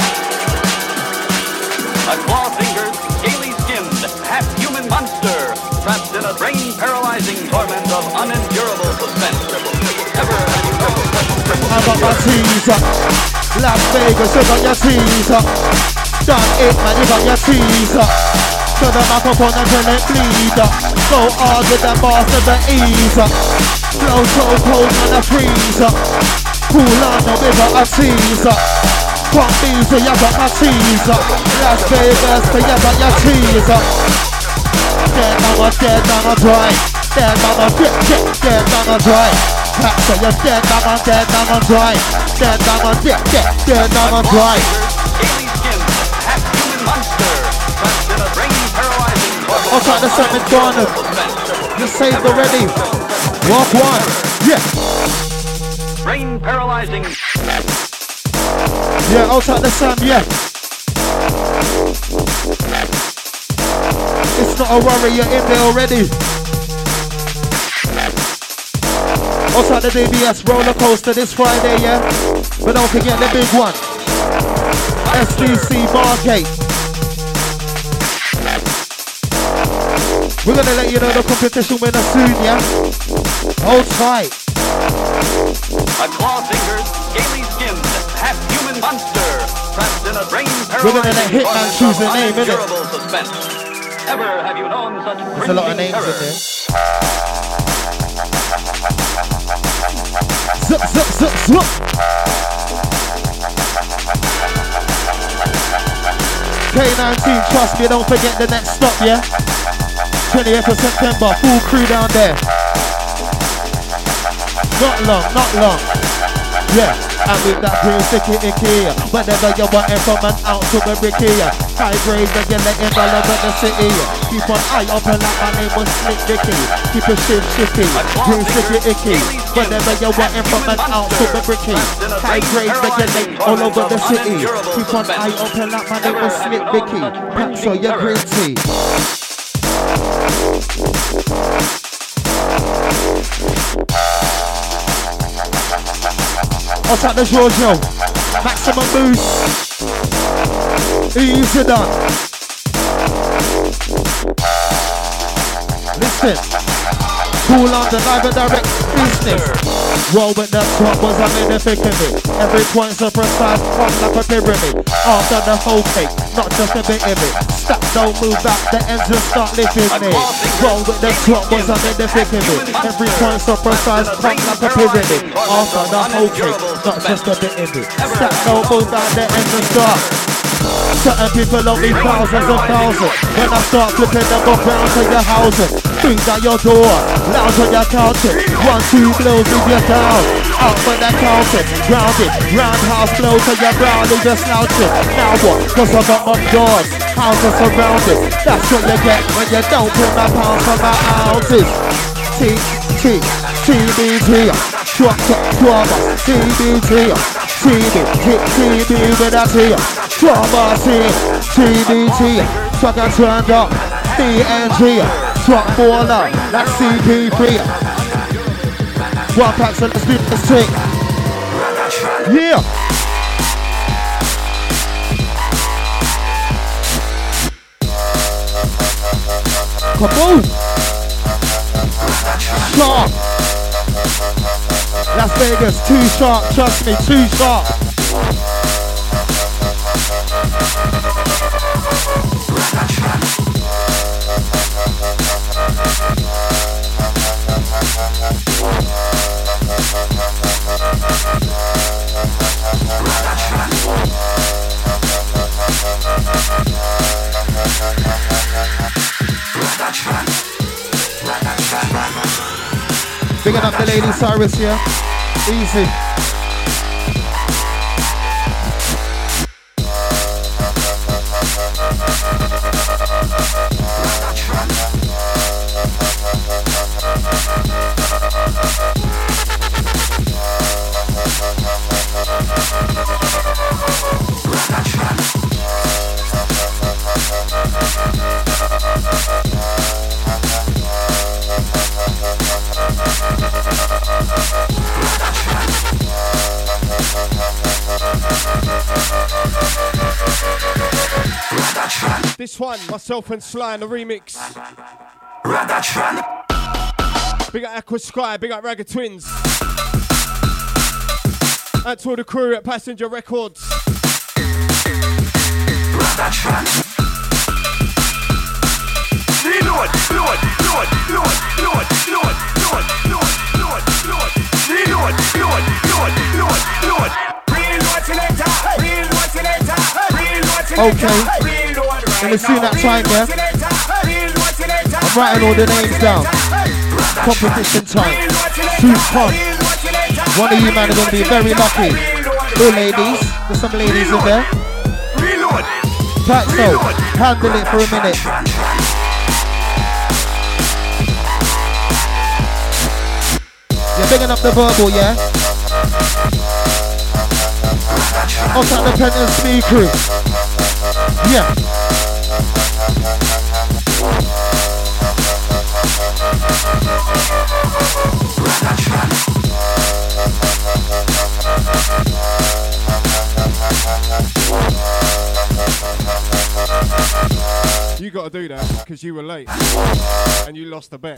A claw-fingered, scaly-skinned, half-human monster trapped in a brain-paralyzing torment of unendurable suspense. Ever have you known such I got my teaser. Las Vegas, you got your teaser. Done it, man, you got your teaser. To the microphone until it bleed. Go hard with the boss of the easer. Flow so cold on the freezer. Cool on the river, a teaser. Come Beezer, you got my teaser. Las Vegas, you got your teaser. Dead mama, dry. Dead mama, dead mama, dry. So you're dead mama, dry. Dead mama, dead mama, dry. I'll try to set it down. You're saved already. Walk one. Yeah. brain paralyzing. Yeah, outside the sun, yeah. It's not a worry, you're in there already. Outside the DBS roller coaster this Friday, yeah. But don't forget the big one. SDC Bargate. We're gonna let you know the competition winner soon, yeah? Hold tight. A claw-fingered, scaly-skinned, half-human monster trapped in a brain-paralyzing. We're gonna let Hitman choose a name, innit? Suspense. Ever have you known such There's a lot of names terror? in there. Zup, zup, zup, zup. K19, trust me, don't forget the next stop, yeah? 28th of September, full crew down there. Not long. Yeah, and with that real sticky icky. Whenever you're wanting from an ounce to a bricky. High grade regulating all over the city. Keep on eye open like my name was Slick Ricky. Keep it shifty, real sticky icky. Whenever you're wanting from an ounce to a bricky. High grade regulate all over the city. Keep on eye open like my name was Slick Ricky. Packs so you're gritty. Outside the Giorgio, maximum boost, easy done. Listen, cool on the live and direct business. Roll with the top was I'm in the thick of it. Every point's a precise one like a pyramid. After the whole cake, not just a bit of it. Stack, don't move back, the ends and start lifting me. Roll with the top was I'm in the thick of it. Every point's a precise one like a pyramid. After the whole cake, not just a bit of it. Stack, don't move back, the ends and start. Certain people owe me thousands and thousands. When I start flipping them up round to your houses. Things at your door, lounge on your couches. 1, 2 blows leave you down. Out for the counting, grounded. Roundhouse blow to your brow, leave you slouching. Now what? Cause I got my doors, houses surrounded. That's what you get when you don't put my pounds for my ounces. TBT, trauma, TBT, TB with a T, trauma TBT, truck and turned up, BNG, truck baller, that's CP3. One pack, so let's do this thing. Yeah. Kaboom! Sharp! Las Vegas, too sharp, trust me, too sharp. Bigging up the Lady Cyrus here. Easy. This one, myself and Sly in the remix. Big up Aqua Sky, big up Ragga Twins. And to all the crew at Passenger Records. Reload, load, load, load, load, load, load, load, load, load. Reload, load, load, load, load. Reload selector, reload selector, reload selector. Okay. Let me see that time there. I'm writing all the names down. Competition time. Too fun. One of you man are going to be very lucky. All ladies. There's some ladies in there. Paxo, handle it for a minute. You're bigging up the verbal, yeah? Outside the pen and speaker. Yeah. You gotta do that because you were late and you lost the bet.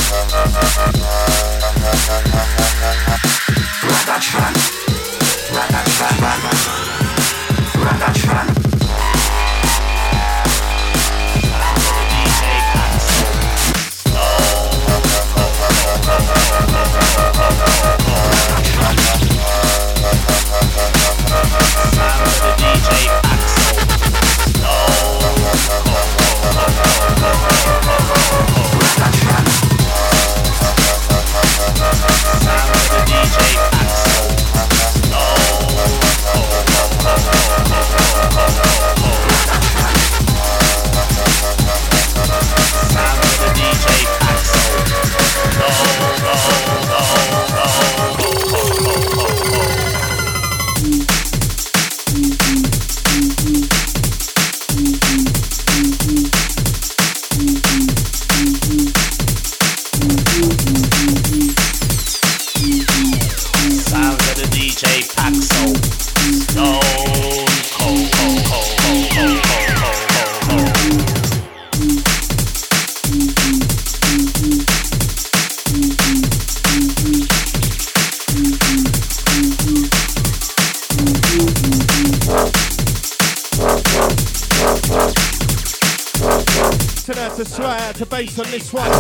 To Sly out to bass on this one.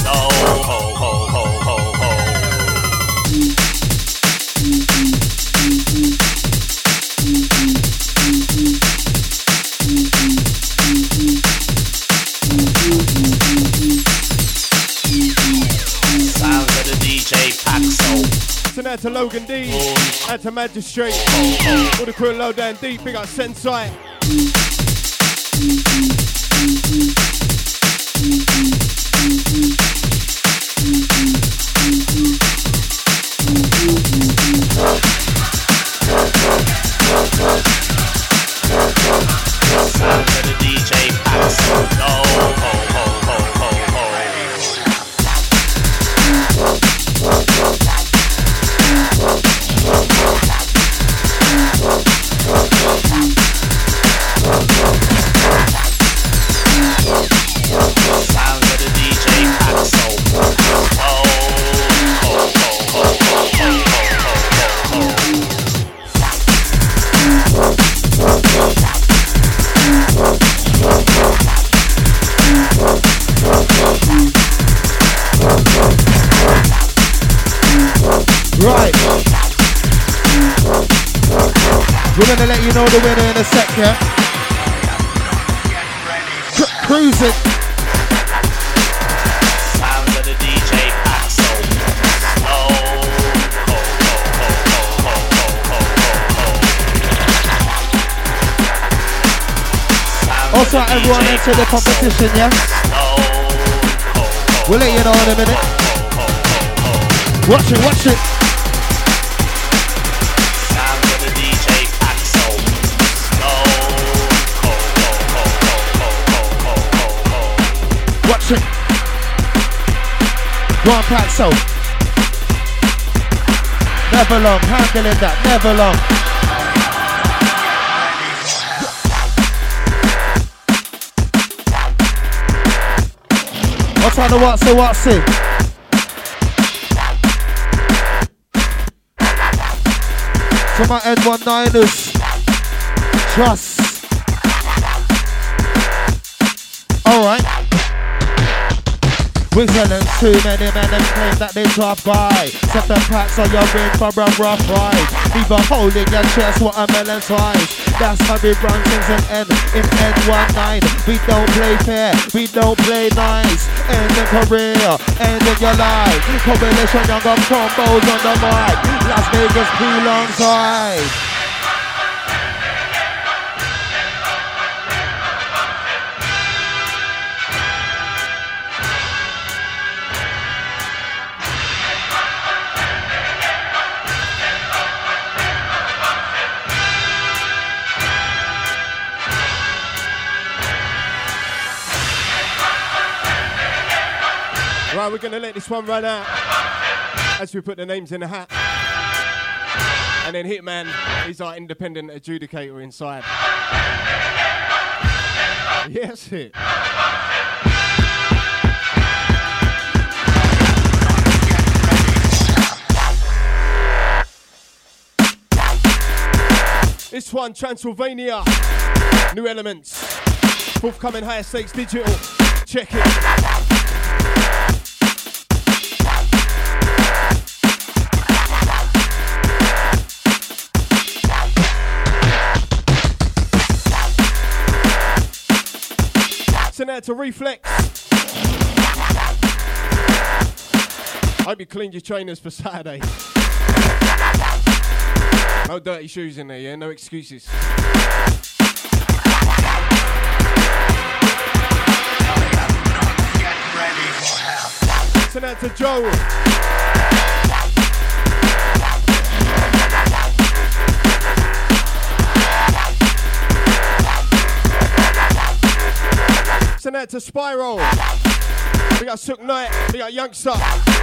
Sounds of the DJ Paxo. Tonight to Logan D, out to Magistrate, all the crew low down deep, big up Sensei. Sound of the DJ Paxo. Ho, ho, ho, ho, ho, ho. Sound of the Right. We're gonna let you know the winner in a sec, yeah? Cruise it. Sounds of the DJ Paxo. Also, everyone into the competition, yeah? We'll let you know in a minute. Watch it, watch it. Sounds of the DJ Paxo. Watch it. Go on, Paxo. Never long, handling that, never long. What's on the what's it? To my N19ers, trust. Alright. We're selling too many men and claim that they drop by. Set the packs on your ring for a rough ride. Leave a hole in your chest, what a melon size. That's how we run things in N19. We don't play fair, we don't play nice. End in career, end in your life. Coalition younger combos on the mic. Las Vegas cool alongside. Right, we're going to let this one run out as we put the names in the hat. And then Hitman, he's our independent adjudicator inside. Yes, hit. This one, Transylvania, New Elements, forthcoming Higher Stakes Digital. Check it. Send out to Reflex. Hope you cleaned your trainers for Saturday. No dirty shoes in there, yeah? No excuses. Send out to Joe. Send out to Spiral. We got Sook Knight. We got Youngster.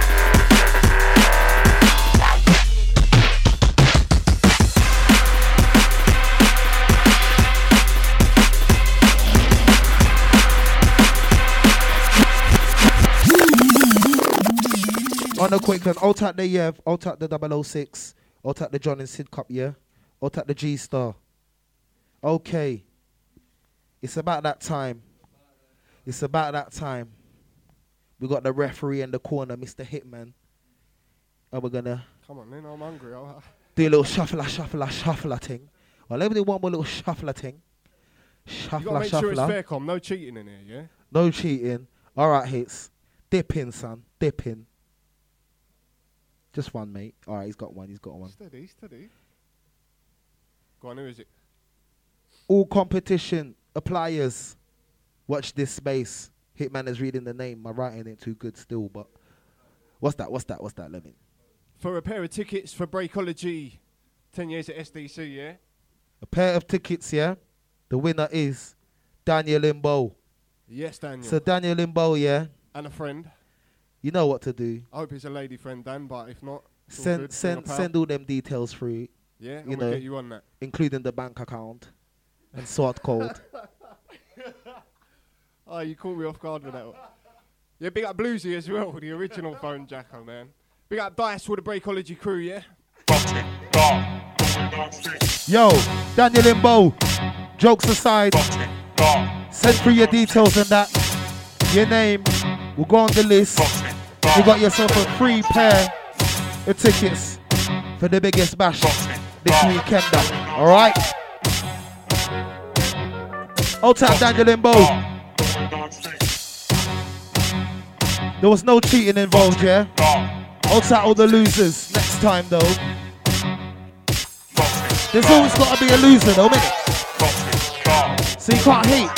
On a quick one, out at the Yev, out at the 006, out at the John and Sid Cup, yeah? Out at the G-Star. Okay. It's about that time. It's about that time. We got the referee in the corner, Mr. Hitman. And we're gonna... Come on, then, I'm hungry. Do a little shuffler thing. Well, let me do one more little shuffler thing. You gotta make sure it's fair, Com. No cheating in here, yeah? No cheating. All right, Hits. Dip in, son. Dip in. Just one, mate. All right, he's got one. Steady. Go on, who is it? All competition appliers. Watch this space. Hitman is reading the name. My writing ain't too good still, but what's that? Let me. For a pair of tickets for Breakology, 10 years at SDC, yeah? A pair of tickets, yeah? The winner is Daniel Limbo. Yes, Daniel. So Daniel Limbo, yeah? And a friend. You know what to do. I hope it's a lady friend, Dan, but if not, send all them details through. Yeah, I'm gonna get you on that. Including the bank account and sort code. Oh, you caught me off guard with that one. Yeah, big up Bluesy as well, the original phone jacker, man. Big up Dice with the Breakology crew, yeah? Yo, Daniel Limbo, jokes aside, send through your details and that. Your name will go on the list. You got yourself a free pair of tickets for the biggest bash this weekend. Alright? Old time Daniel Limbo. There was no cheating involved, yeah? Old time all the losers. Next time though. There's always got to be a loser though, innit? So you can't hate.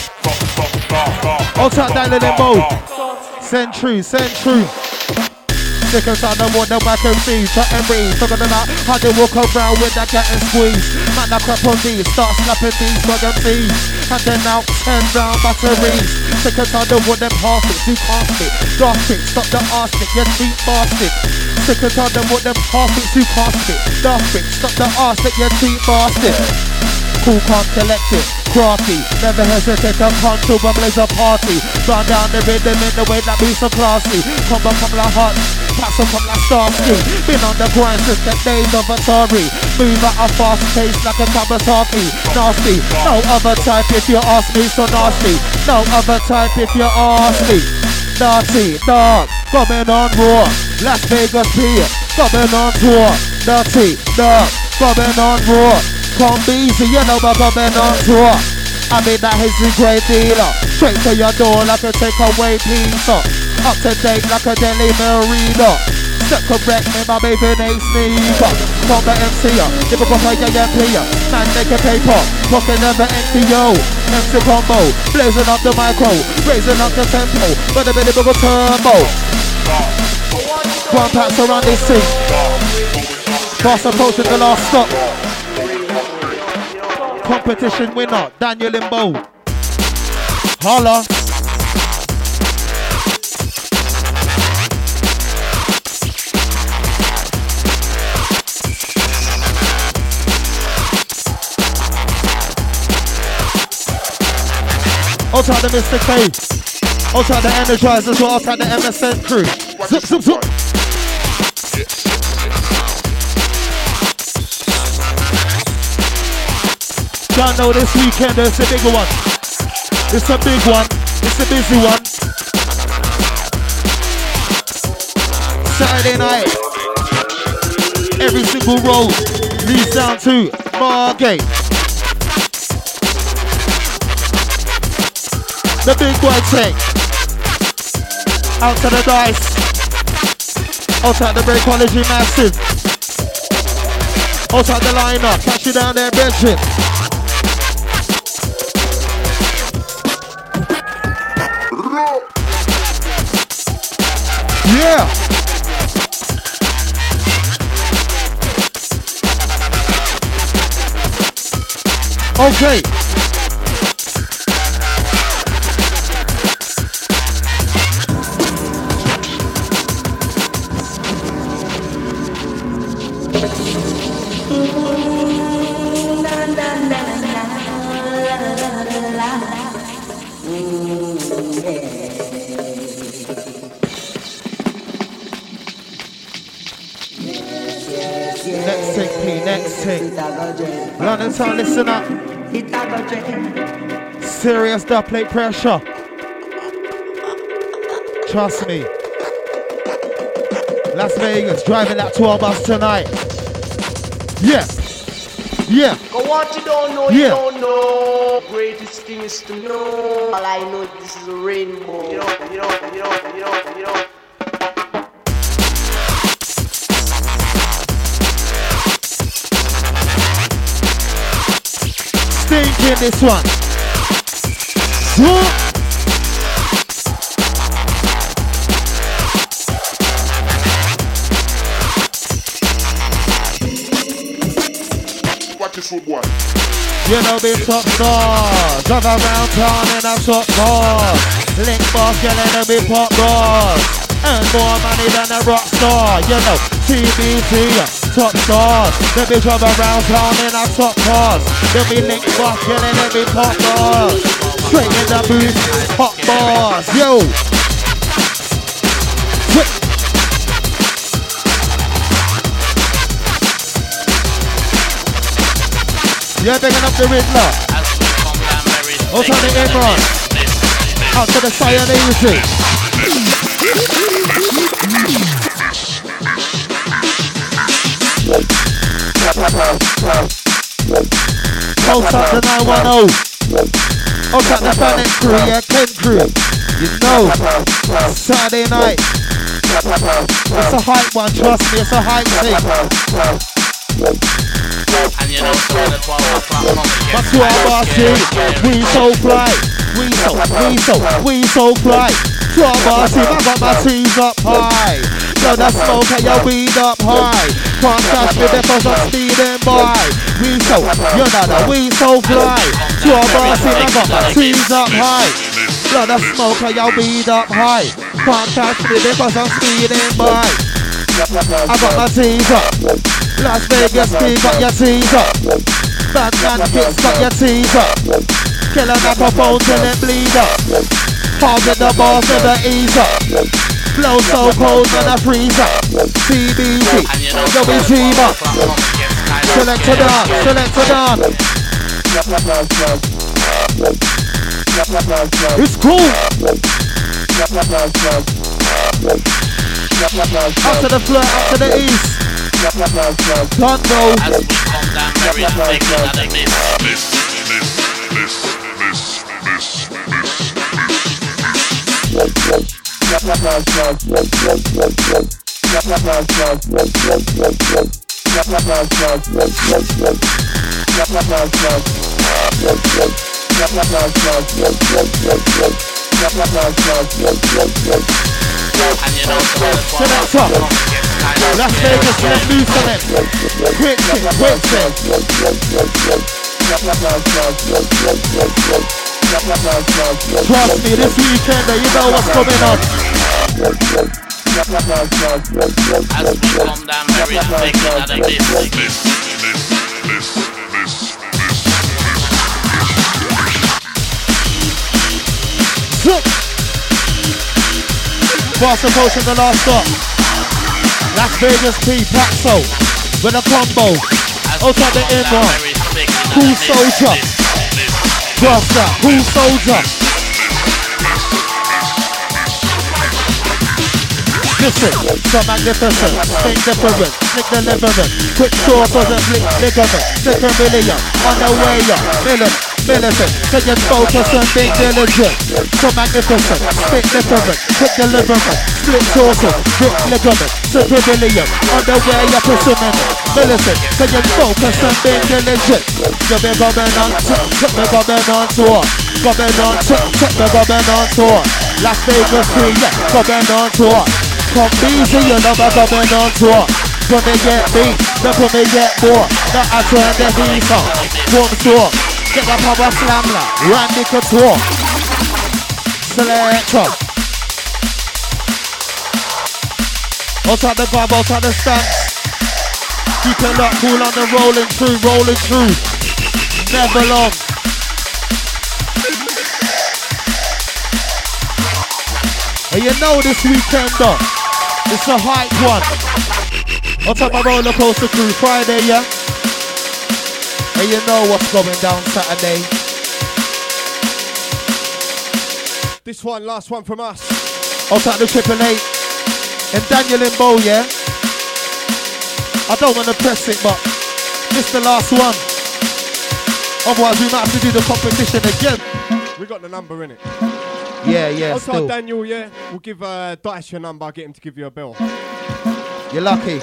Old time Daniel Limbo. Send true, send true. Second time, no more, no back and see. Shut and breathe. Talking about how they walk around with that cat and squeeze. Man, I crap on these. Start slapping these swag and fees. And then out 10 round batteries. Second time, no more, them half it. You can't fit. Dark it. Stop the arsenic. You cheap bastard. Second time, no more, them half it. You can't fit. Dark it. Stop the arsenic. You cheap bastard. Cool, calm, collected, crafty. Never hesitate to come to a blazer party. Run down the rhythm in the way that be so classy. Come like hot, pass come like Starsky. Been on the grind since the days of Atari. Move at a fast pace like a Kawasaki. Nasty, no other type if you ask me, so nasty. No other type if you ask me. Naughty, dark, coming on raw. Las Vegas P, coming on tour. Naughty, dark, coming on raw. Come easy, you know we're coming on tour. I mean that hazy grey dealer. Straight to your door like a takeaway pizza. Up to date like a Daily Mail reader. Step correct me, my baby name sneaker. Come the MC, typical for your player. Man naked paper, pocket never empty yo. MC combo, blazing up the micro, raising up the tempo. But a bit of a turbo. One packs around this thing. Fast approaching the last stop. Competition winner, Daniel Limbo. Holla. Outside the Mr. K. Outside the Energizers, outside the MSN crew. Zip, zip, zip. Y'all know this weekend is a big one. It's a big one. It's a busy one. Saturday night. Every single road leads down to Margate. The big white tank. Out to the dice. Outside the break quality massive. Outside the lineup. Catch you down there, Benjamin. Yeah. Okay. Next thing. London Town, listen up. Serious dub plate pressure. Trust me. Las Vegas, driving that tour bus tonight. Yeah. Yeah. Go what you don't know, you don't know. Greatest thing is to know. All I know this is a rainbow. You know. Stinking this one. What is football? You know me top stars. Drive around town in a top car. Link boss yelling at me pop bars. And more money than a rock star. You know, TBT, top stars. Let me drive around town in a top cars. Let me link boss yelling at me pop bars. Straight in the booth, pop bars. Yo. Yeah, bigging up the Riddler. Out on the Imran. Out to the Cyan Easy. Hold up the 910. Hold up the Planet crew, yeah, Ken crew. You know, Saturday night. It's a hype one, trust me, it's a hype thing. And you know, so when the 12 o'clock That's what I'm asking. We so fly. We so fly. 12 asking, I got my tees up high. Blow the smoke and your weed up high. Can't catch me because I'm speeding by. We so, you know, we so fly. 12 asking, I got my tees up high. Blow the smoke and your weed up high. Can't catch me because I'm speeding by. I got my tees up. Las Vegas P got your tees up. Batman Kicks got your tees up. Killer knock a phone till it bleed up. Hard with the balls never ease up. Blow so cold when I freeze up. TBT, yo we team up. Select to dance, select to dance. It's cool. Up to the flirt, up to the east. Can't go. As we come down, very big another miss. And you know, Selector, Las Vegas, let loose on it. Quick shit. Trust me, this weekend, you know what's coming on. as we come down, very big another miss. Fast approaching the last stop. Las Vegas P, Paxo, with a combo. Outside the in-one. Cool soldier. Cross that, cool soldier. Listen, so magnificent, think different, slick deliverance, quick short doesn't flick ligament, sick a million, on the way up, militant, can you focus and think diligent, so magnificent, stick different, quick deliverance, split sources, quick ligament, sick a million, on the way up, persimmon, militant, can you focus and think diligent, you be going on, check me going on tour, going on, check me going on tour, Las Vegas free, yeah, going on tour. Come easy, you know my coming on tour. Come and get me, then come and get more. Now I turn the beat on. Come tour, get the power slammer, Randy Couture. Selector. Outside the grab, outside the stance. Keep it locked, cool on the rolling through. Never long. And you know this weekend though. It's a hype one. I'll take my roller coaster crew Friday, yeah? And you know what's going down Saturday. This one, last one from us. I'll take the 888. And Daniel in Bow, yeah? I don't want to press it, but this the last one. Otherwise we might have to do the competition again. We got the number in it. Yeah, I'll still. try Daniel, yeah? We'll give Dice your number, get him to give you a bill. You're lucky.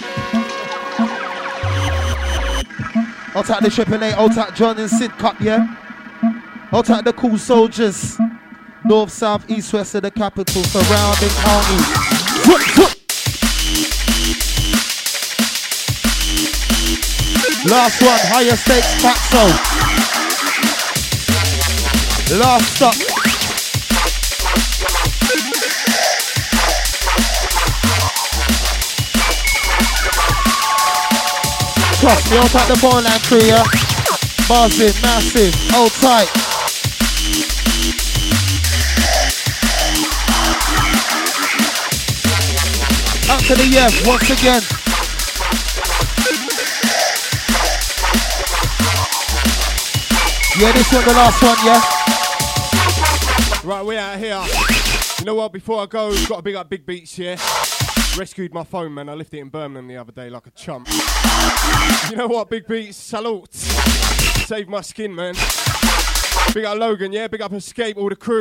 I'll take the 888, I'll take John and Sid Cup, yeah? I'll take the cool soldiers. North, south, east, west of the capital, surrounding counties. Last one, higher stakes, Paxo. Last stop. Trust me, I'll take the ball line crew, yeah? Buzzing, massive, hold tight. Up to the yes, once again. Yeah, this one, the last one, yeah? Right, we're out here. You know what, before I go, we've got to big up Big Beats here. Rescued my phone, man. I left it in Birmingham the other day like a chump. You know what, Big Beats? Salute. Saved my skin, man. Big up Logan, yeah? Big up Escape, all the crew.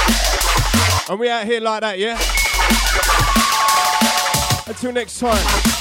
And we out here like that, yeah? Until next time.